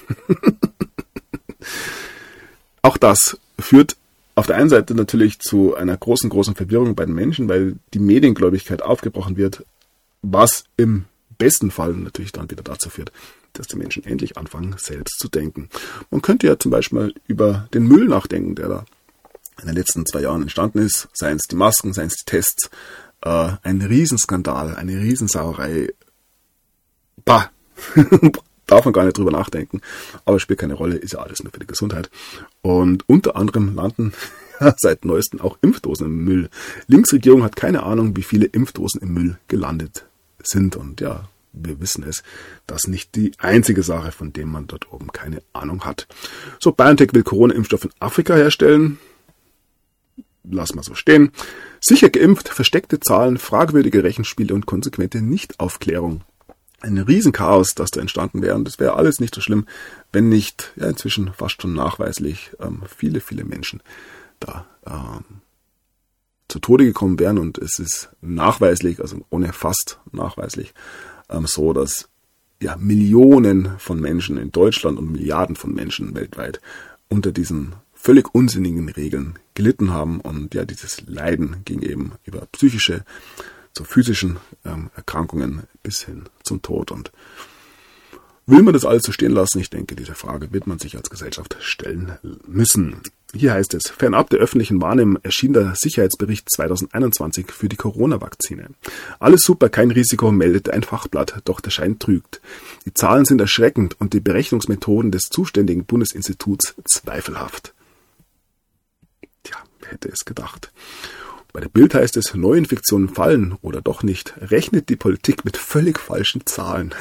Auch das führt auf der einen Seite natürlich zu einer großen Verwirrung bei den Menschen, weil die Mediengläubigkeit aufgebrochen wird, was im besten Fall natürlich dann wieder dazu führt, dass die Menschen endlich anfangen, selbst zu denken. Man könnte ja zum Beispiel über den Müll nachdenken, der da in den letzten 2 Jahren entstanden ist. Seien es die Masken, seien es die Tests. Ein Riesenskandal, eine Riesensauerei. Bah! Darf man gar nicht drüber nachdenken. Aber spielt keine Rolle, ist ja alles nur für die Gesundheit. Und unter anderem landen seit neuestem auch Impfdosen im Müll. Linksregierung hat keine Ahnung, wie viele Impfdosen im Müll gelandet sind. Und ja, wir wissen es, das ist nicht die einzige Sache, von der man dort oben keine Ahnung hat. So, BioNTech will Corona-Impfstoff in Afrika herstellen. Lass mal so stehen. Sicher geimpft, versteckte Zahlen, fragwürdige Rechenspiele und konsequente Nichtaufklärung. Ein Riesenchaos, das da entstanden wäre. Und das wäre alles nicht so schlimm, wenn nicht inzwischen fast schon nachweislich viele Menschen da zu Tode gekommen wären. Und es ist nachweislich, also ohne fast nachweislich, so, dass Millionen von Menschen in Deutschland und Milliarden von Menschen weltweit unter diesen völlig unsinnigen Regeln gelitten haben. Und ja, dieses Leiden ging eben über psychische, zu physischen Erkrankungen bis hin zum Tod. Und will man das alles so stehen lassen? Ich denke, diese Frage wird man sich als Gesellschaft stellen müssen. Hier heißt es, fernab der öffentlichen Wahrnehmung erschien der Sicherheitsbericht 2021 für die Corona-Vakzine. Alles super, kein Risiko, meldete ein Fachblatt, doch der Schein trügt. Die Zahlen sind erschreckend und die Berechnungsmethoden des zuständigen Bundesinstituts zweifelhaft. Tja, wer hätte es gedacht. Bei der Bild heißt es, Neuinfektionen fallen oder doch nicht. Rechnet die Politik mit völlig falschen Zahlen.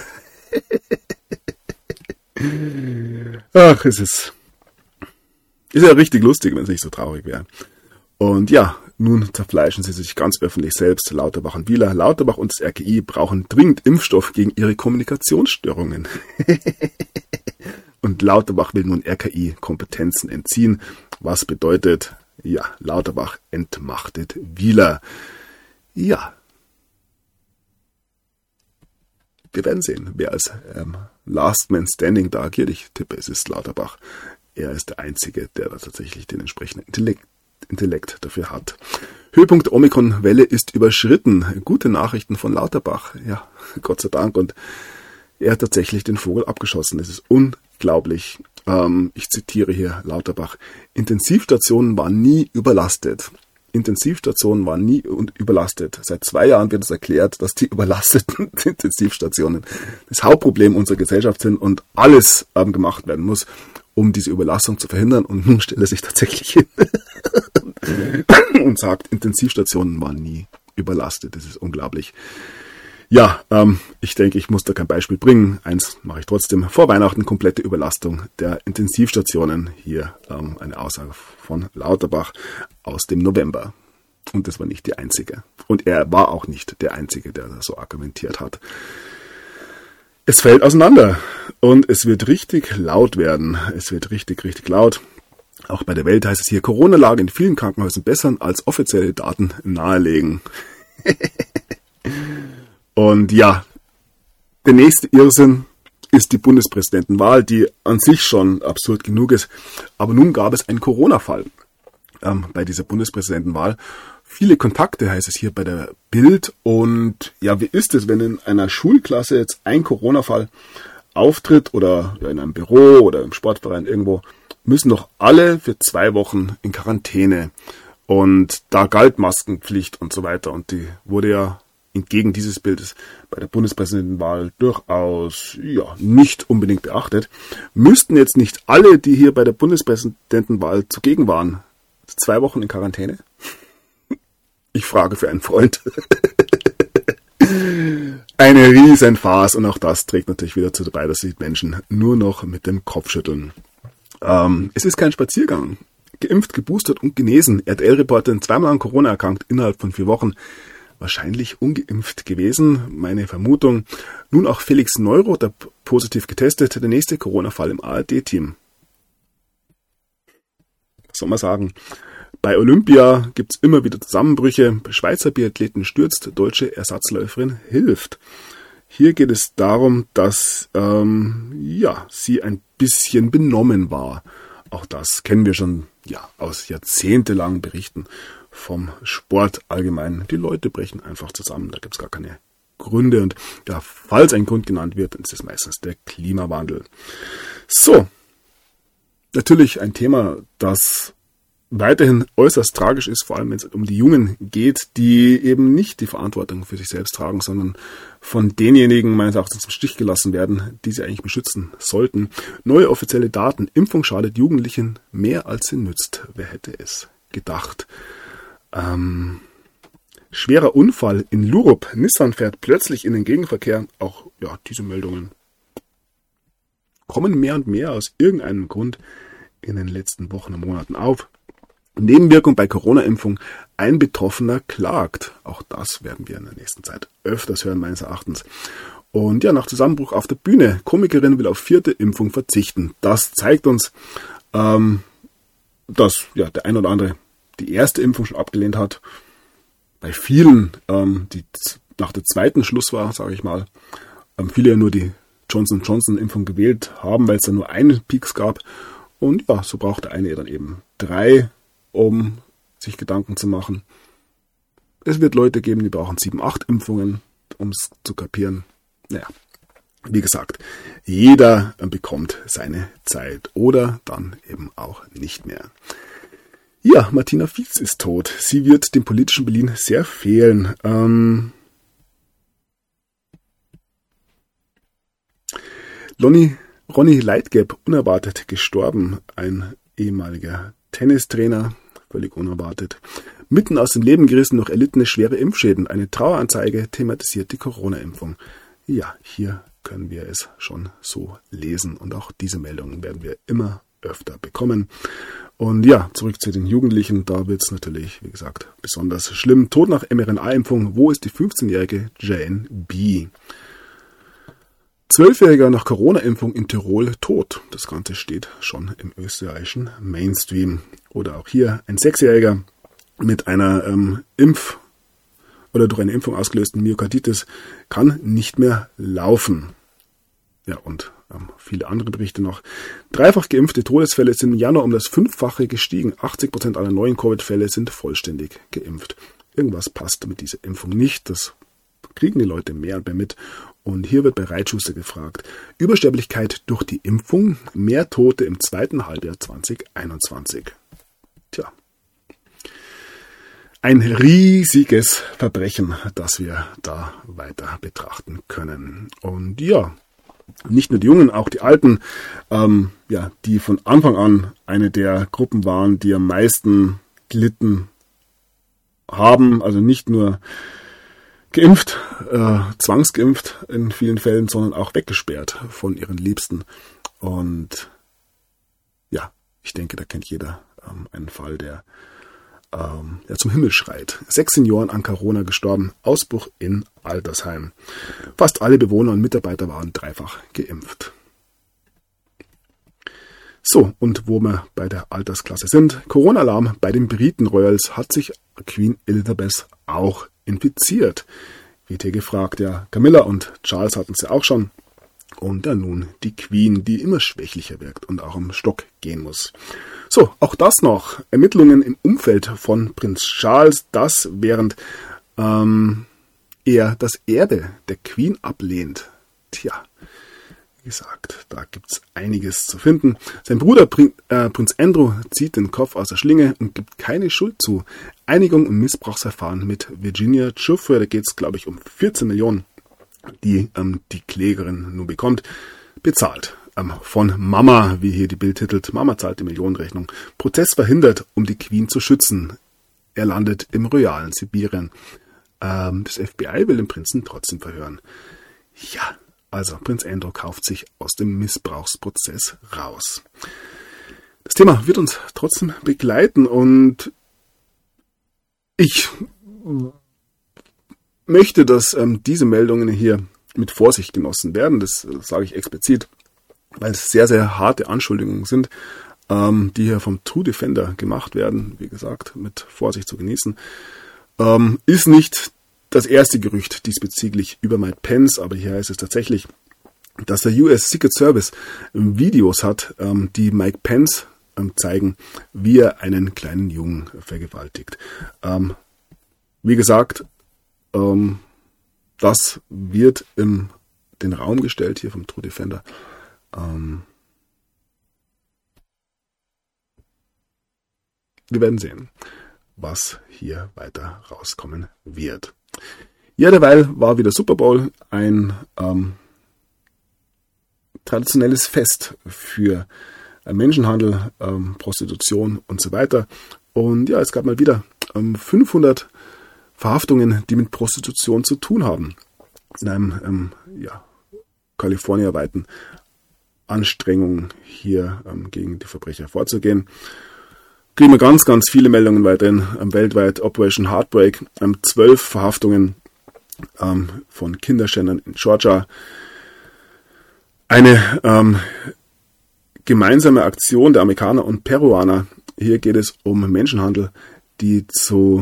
Ach, es ist ja richtig lustig, wenn es nicht so traurig wäre. Und ja, nun zerfleischen sie sich ganz öffentlich selbst. Lauterbach und Wieler. Lauterbach und das RKI brauchen dringend Impfstoff gegen ihre Kommunikationsstörungen. Und Lauterbach will nun RKI Kompetenzen entziehen, was bedeutet, ja, Lauterbach entmachtet Wieler. Ja. Wir werden sehen, wer als Last Man Standing da agiert. Ich tippe, es ist Lauterbach. Er ist der Einzige, der da tatsächlich den entsprechenden Intellekt dafür hat. Höhepunkt der Omikron-Welle ist überschritten. Gute Nachrichten von Lauterbach. Ja, Gott sei Dank. Und er hat tatsächlich den Vogel abgeschossen. Es ist unglaublich. Ich zitiere hier Lauterbach. Intensivstationen waren nie überlastet. Intensivstationen waren nie überlastet. Seit 2 Jahren wird es erklärt, dass die überlasteten Intensivstationen das Hauptproblem unserer Gesellschaft sind und alles gemacht werden muss, um diese Überlastung zu verhindern. Und nun stellt er sich tatsächlich hin und sagt, Intensivstationen waren nie überlastet. Das ist unglaublich. Ja, ich denke, ich muss da kein Beispiel bringen. Eins mache ich trotzdem. Vor Weihnachten komplette Überlastung der Intensivstationen. Hier eine Aussage von Lauterbach aus dem November. Und das war nicht die einzige. Und er war auch nicht der Einzige, der so argumentiert hat. Es fällt auseinander und es wird richtig laut werden. Es wird richtig, richtig laut. Auch bei der Welt heißt es hier, Corona-Lage in vielen Krankenhäusern bessern als offizielle Daten nahelegen. Und ja, der nächste Irrsinn ist die Bundespräsidentenwahl, die an sich schon absurd genug ist. Aber nun gab es einen Corona-Fall bei dieser Bundespräsidentenwahl. Viele Kontakte heißt es hier bei der Bild. Und ja, wie ist es, wenn in einer Schulklasse jetzt ein Corona-Fall auftritt oder in einem Büro oder im Sportverein irgendwo, müssen doch alle für 2 Wochen in Quarantäne. Und da galt Maskenpflicht und so weiter. Und die wurde ja entgegen dieses Bildes bei der Bundespräsidentenwahl durchaus nicht unbedingt beachtet. Müssten jetzt nicht alle, die hier bei der Bundespräsidentenwahl zugegen waren, 2 Wochen in Quarantäne? Ich frage für einen Freund. Eine riesen Farce und auch das trägt natürlich wieder dazu bei, dass die Menschen nur noch mit dem Kopf schütteln. Es ist kein Spaziergang. Geimpft, geboostert und genesen. RTL-Reporterin 2-mal an Corona erkrankt innerhalb von 4 Wochen. Wahrscheinlich ungeimpft gewesen, meine Vermutung. Nun auch Felix Neuro, der positiv getestet, der nächste Corona-Fall im ARD-Team. Was soll man sagen? Bei Olympia gibt's immer wieder Zusammenbrüche. Schweizer Biathleten stürzt, deutsche Ersatzläuferin hilft. Hier geht es darum, dass sie ein bisschen benommen war. Auch das kennen wir schon aus jahrzehntelangen Berichten vom Sport allgemein. Die Leute brechen einfach zusammen, da gibt es gar keine Gründe. Und falls ein Grund genannt wird, dann ist es meistens der Klimawandel. So, natürlich ein Thema, das weiterhin äußerst tragisch ist, vor allem wenn es um die Jungen geht, die eben nicht die Verantwortung für sich selbst tragen, sondern von denjenigen meines Erachtens im Stich gelassen werden, die sie eigentlich beschützen sollten. Neue offizielle Daten. Impfung schadet Jugendlichen mehr als sie nützt. Wer hätte es gedacht? Schwerer Unfall in Lurup. Nissan fährt plötzlich in den Gegenverkehr. Auch diese Meldungen kommen mehr und mehr aus irgendeinem Grund in den letzten Wochen und Monaten auf. Nebenwirkung bei Corona-Impfung. Ein Betroffener klagt. Auch das werden wir in der nächsten Zeit öfters hören, meines Erachtens. Und nach Zusammenbruch auf der Bühne. Komikerin will auf 4. Impfung verzichten. Das zeigt uns, dass der ein oder andere die erste Impfung schon abgelehnt hat. Bei vielen, die nach der 2. Schluss war, sage ich mal, viele nur die Johnson-Johnson-Impfung gewählt haben, weil es da nur einen Peaks gab. Und so braucht der eine dann eben 3, um sich Gedanken zu machen. Es wird Leute geben, die brauchen 7, 8 Impfungen, um es zu kapieren. Wie gesagt, jeder bekommt seine Zeit oder dann eben auch nicht mehr. Ja, Martina Fietz ist tot. Sie wird dem politischen Berlin sehr fehlen. Ronny Leitgeb, unerwartet gestorben. Ein ehemaliger Tennistrainer, völlig unerwartet. Mitten aus dem Leben gerissen durch erlittene schwere Impfschäden. Eine Traueranzeige thematisiert die Corona-Impfung. Ja, hier können wir es schon so lesen. Und auch diese Meldungen werden wir immer öfter bekommen. Und ja, zurück zu den Jugendlichen. Da wird es natürlich, wie gesagt, besonders schlimm. Tod nach mRNA-Impfung. Wo ist die 15-jährige Jane B.? 12-Jähriger nach Corona-Impfung in Tirol tot. Das Ganze steht schon im österreichischen Mainstream. Oder auch hier ein 6-Jähriger mit einer durch eine Impfung ausgelösten Myokarditis kann nicht mehr laufen. Ja, und viele andere Berichte noch. Dreifach geimpfte Todesfälle sind im Januar um das 5-fache gestiegen. 80% aller neuen Covid-Fälle sind vollständig geimpft. Irgendwas passt mit dieser Impfung nicht. Das kriegen die Leute mehr und mehr mit. Und hier wird bei Reitschuster gefragt. Übersterblichkeit durch die Impfung, mehr Tote im zweiten Halbjahr 2021. Tja. Ein riesiges Verbrechen, das wir da weiter betrachten können. Und ja, nicht nur die Jungen, auch die Alten, die von Anfang an eine der Gruppen waren, die am meisten gelitten haben. Also nicht nur geimpft, zwangsgeimpft in vielen Fällen, sondern auch weggesperrt von ihren Liebsten. Und ja, ich denke, da kennt jeder einen Fall, der zum Himmel schreit. 6 Senioren an Corona gestorben, Ausbruch in Altersheim. Fast alle Bewohner und Mitarbeiter waren dreifach geimpft. So, und wo wir bei der Altersklasse sind, Corona-Alarm bei den Briten Royals, hat sich Queen Elizabeth auch infiziert. Wird hier gefragt, ja, Camilla und Charles hatten es ja auch schon. Und dann nun die Queen, die immer schwächlicher wirkt und auch am Stock gehen muss. So, auch das noch. Ermittlungen im Umfeld von Prinz Charles, das während er das Erbe der Queen ablehnt. Tja, wie gesagt, da gibt's einiges zu finden. Sein Bruder Prinz Andrew zieht den Kopf aus der Schlinge und gibt keine Schuld zu. Einigung im Missbrauchsverfahren mit Virginia Giuffre, da geht's, glaube ich, um 14 Millionen, die die Klägerin nun bekommt, bezahlt. Von Mama, wie hier die Bild titelt. Mama zahlt die Millionenrechnung. Prozess verhindert, um die Queen zu schützen. Er landet im royalen Sibirien. Das FBI will den Prinzen trotzdem verhören. Ja, also Prinz Andrew kauft sich aus dem Missbrauchsprozess raus. Das Thema wird uns trotzdem begleiten und ich möchte, dass diese Meldungen hier mit Vorsicht genossen werden. Das sage ich explizit, weil es sehr, sehr harte Anschuldigungen sind, die hier vom True Defender gemacht werden. Wie gesagt, mit Vorsicht zu genießen. Ist nicht das erste Gerücht diesbezüglich über Mike Pence, aber hier heißt es tatsächlich, dass der US Secret Service Videos hat, die Mike Pence zeigen, wie er einen kleinen Jungen vergewaltigt. Wie gesagt, das wird in den Raum gestellt hier vom True Defender. Wir werden sehen, was hier weiter rauskommen wird. Ja, derweil war wieder Super Bowl ein traditionelles Fest für Menschenhandel, Prostitution und so weiter. Und ja, es gab mal wieder 500 Verhaftungen, die mit Prostitution zu tun haben. In einem kaliforniaweiten Anstrengungen hier gegen die Verbrecher vorzugehen. Kriegen wir ganz, ganz viele Meldungen weiterhin. Weltweit Operation Heartbreak, 12 Verhaftungen von Kinderschändern in Georgia. Eine gemeinsame Aktion der Amerikaner und Peruaner. Hier geht es um Menschenhandel, die zu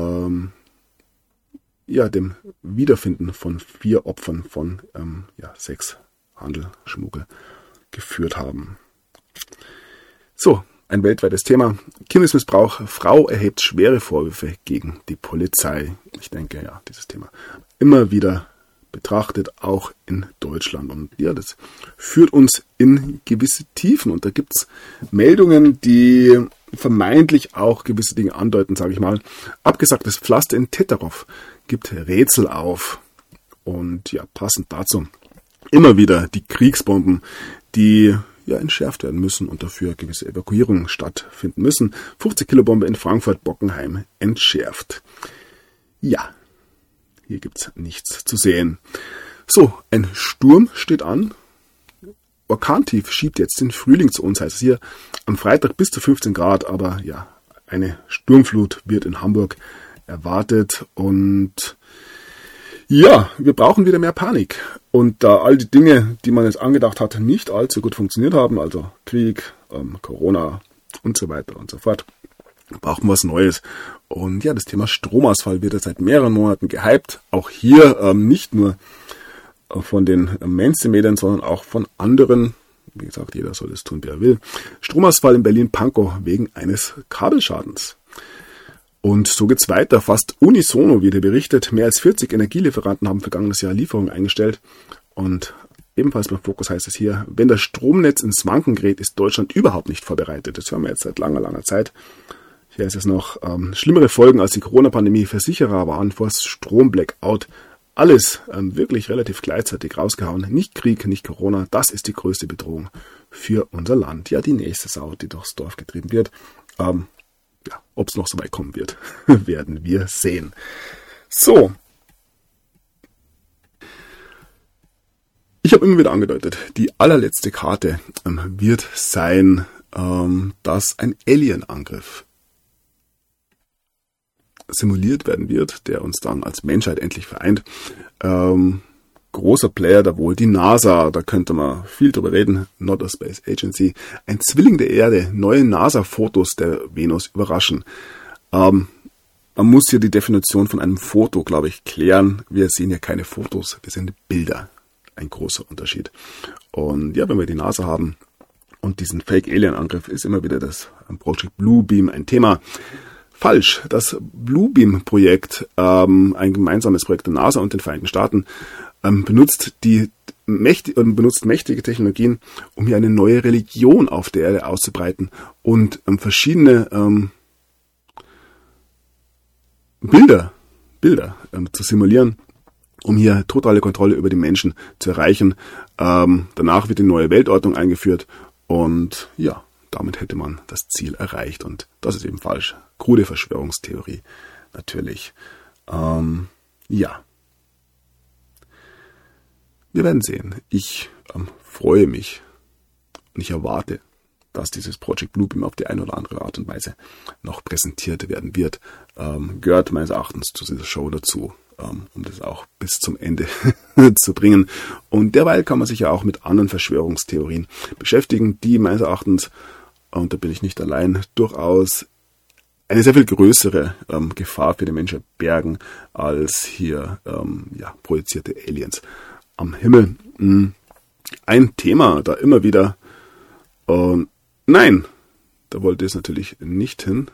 dem Wiederfinden von 4 Opfern von Sexhandel, Schmuggel geführt haben. So, ein weltweites Thema. Kindesmissbrauch. Frau erhebt schwere Vorwürfe gegen die Polizei. Ich denke, ja, dieses Thema immer wieder betrachtet, auch in Deutschland. Und ja, das führt uns in gewisse Tiefen. Und da gibt es Meldungen, die vermeintlich auch gewisse Dinge andeuten, sage ich mal. Abgesagtes Pflaster in Teterov gibt Rätsel auf. Und ja, passend dazu immer wieder die Kriegsbomben, die ja entschärft werden müssen und dafür gewisse Evakuierungen stattfinden müssen. 50-Kilo-Bombe in Frankfurt-Bockenheim entschärft. Ja, hier gibt's nichts zu sehen. So, ein Sturm steht an. Orkantief schiebt jetzt den Frühling zu uns, heißt es hier am Freitag bis zu 15 Grad, aber ja, eine Sturmflut wird in Hamburg erwartet und ja, wir brauchen wieder mehr Panik. Und da all die Dinge, die man jetzt angedacht hat, nicht allzu gut funktioniert haben, also Krieg, Corona und so weiter und so fort, brauchen wir was Neues. Und ja, das Thema Stromausfall wird ja seit mehreren Monaten gehypt. Auch hier nicht nur von den Mainstream-Medien, sondern auch von anderen. Wie gesagt, jeder soll es tun, wie er will. Stromausfall in Berlin-Pankow wegen eines Kabelschadens. Und so geht's weiter. Fast unisono wieder berichtet. Mehr als 40 Energielieferanten haben vergangenes Jahr Lieferungen eingestellt. Und ebenfalls beim Fokus heißt es hier, wenn das Stromnetz ins Wanken gerät, ist Deutschland überhaupt nicht vorbereitet. Das hören wir jetzt seit langer Zeit. Hier ist es noch schlimmere Folgen als die Corona-Pandemie. Versicherer waren vor Strom-Blackout. Alles wirklich relativ gleichzeitig rausgehauen. Nicht Krieg, nicht Corona. Das ist die größte Bedrohung für unser Land. Ja, die nächste Sau, die durchs Dorf getrieben wird. Ja, ob es noch so weit kommen wird, werden wir sehen. So. Ich habe immer wieder angedeutet, die allerletzte Karte wird sein, dass ein Alien-Angriff simuliert werden wird, der uns dann als Menschheit endlich vereint. Großer Player da wohl die NASA, da könnte man viel drüber reden, Not a Space Agency. Ein Zwilling der Erde, neue NASA-Fotos der Venus überraschen. Man muss hier die Definition von einem Foto, glaube ich, klären. Wir sehen ja keine Fotos, wir sehen Bilder. Ein großer Unterschied. Und ja, wenn wir die NASA haben und diesen Fake-Alien-Angriff, ist immer wieder das Project Bluebeam ein Thema. Falsch. Das Bluebeam-Projekt, ein gemeinsames Projekt der NASA und den Vereinigten Staaten, benutzt mächtige Technologien, um hier eine neue Religion auf der Erde auszubreiten und verschiedene Bilder zu simulieren, um hier totale Kontrolle über die Menschen zu erreichen. Danach wird die neue Weltordnung eingeführt und ja, damit hätte man das Ziel erreicht und das ist eben falsch. Krude Verschwörungstheorie natürlich. Ja. Wir werden sehen. Ich freue mich und ich erwarte, dass dieses Project Bluebeam auf die eine oder andere Art und Weise noch präsentiert werden wird. Gehört meines Erachtens zu dieser Show dazu, um das auch bis zum Ende zu bringen. Und derweil kann man sich ja auch mit anderen Verschwörungstheorien beschäftigen, die meines Erachtens, und da bin ich nicht allein, durchaus eine sehr viel größere Gefahr für die Menschheit bergen als hier projizierte Aliens am Himmel. Ein Thema, da immer wieder nein, da wollte es natürlich nicht hin.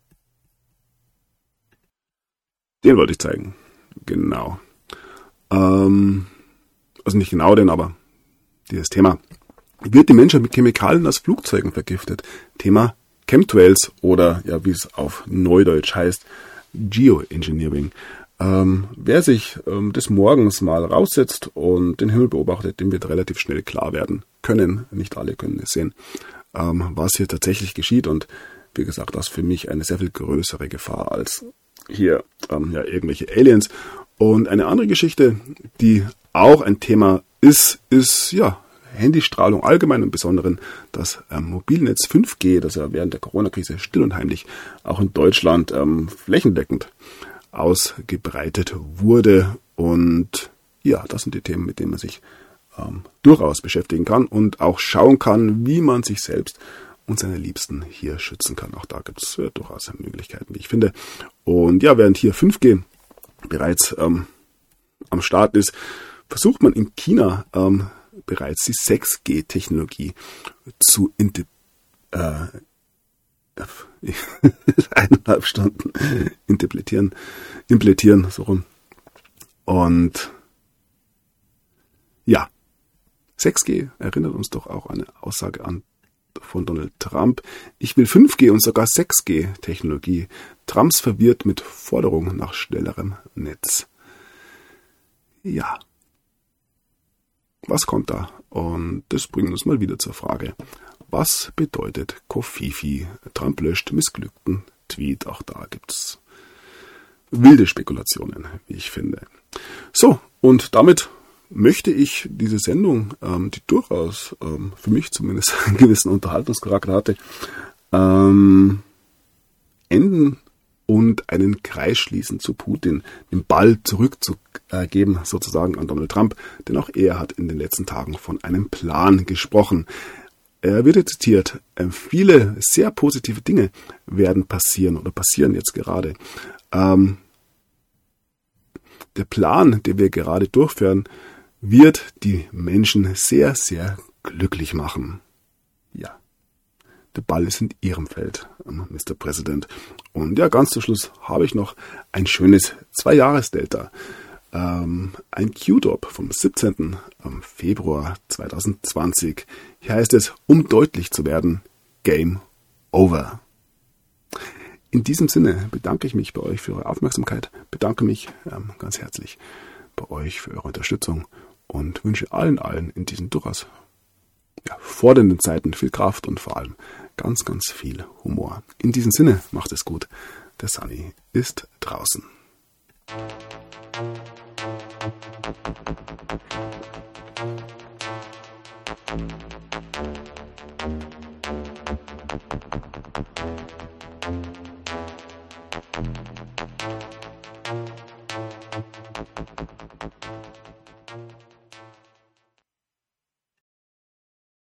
Den wollte ich zeigen. Genau. Also nicht genau den, aber dieses Thema. Wird die Menschheit mit Chemikalien aus Flugzeugen vergiftet? Thema Chemtrails oder, ja, wie es auf Neudeutsch heißt, Geoengineering. Wer sich des Morgens mal raussetzt und den Himmel beobachtet, dem wird relativ schnell klar werden können, nicht alle können es sehen, was hier tatsächlich geschieht. Und wie gesagt, das ist für mich eine sehr viel größere Gefahr als hier irgendwelche Aliens. Und eine andere Geschichte, die auch ein Thema ist Handystrahlung allgemein und im Besonderen das Mobilnetz 5G, das ja während der Corona-Krise still und heimlich auch in Deutschland flächendeckend ausgebreitet wurde. Und ja, das sind die Themen, mit denen man sich durchaus beschäftigen kann und auch schauen kann, wie man sich selbst und seine Liebsten hier schützen kann. Auch da gibt es durchaus Möglichkeiten, wie ich finde. Und ja, während hier 5G bereits am Start ist, versucht man in China bereits die 6G-Technologie zu 1,5 Stunden implementieren, so rum. Und ja, 6G erinnert uns doch auch an eine Aussage an von Donald Trump. Ich will 5G und sogar 6G-Technologie. Trumps verwirrt mit Forderung nach schnellerem Netz. Ja. Was kommt da? Und das bringt uns mal wieder zur Frage. Was bedeutet Kofifi? Trump löscht missglückten Tweet. Auch da gibt's wilde Spekulationen, wie ich finde. So, und damit möchte ich diese Sendung, die durchaus für mich zumindest einen gewissen Unterhaltungscharakter hatte, enden und einen Kreis schließen zu Putin, den Ball zurückzugeben sozusagen an Donald Trump, denn auch er hat in den letzten Tagen von einem Plan gesprochen. Er wird zitiert, viele sehr positive Dinge werden passieren oder passieren jetzt gerade. Der Plan, den wir gerade durchführen, wird die Menschen sehr, sehr glücklich machen. Ja, der Ball ist in Ihrem Feld, Mr. President. Und ja, ganz zum Schluss habe ich noch ein schönes 2-Jahres-Delta. Ein Q-Dop vom 17. Februar 2020. Hier heißt es, um deutlich zu werden, Game Over. In diesem Sinne bedanke ich mich bei euch für eure Aufmerksamkeit, bedanke mich ganz herzlich bei euch für eure Unterstützung und wünsche allen in diesen durchaus fordernden Zeiten viel Kraft und vor allem ganz, ganz viel Humor. In diesem Sinne, macht es gut. Der Sunny ist draußen.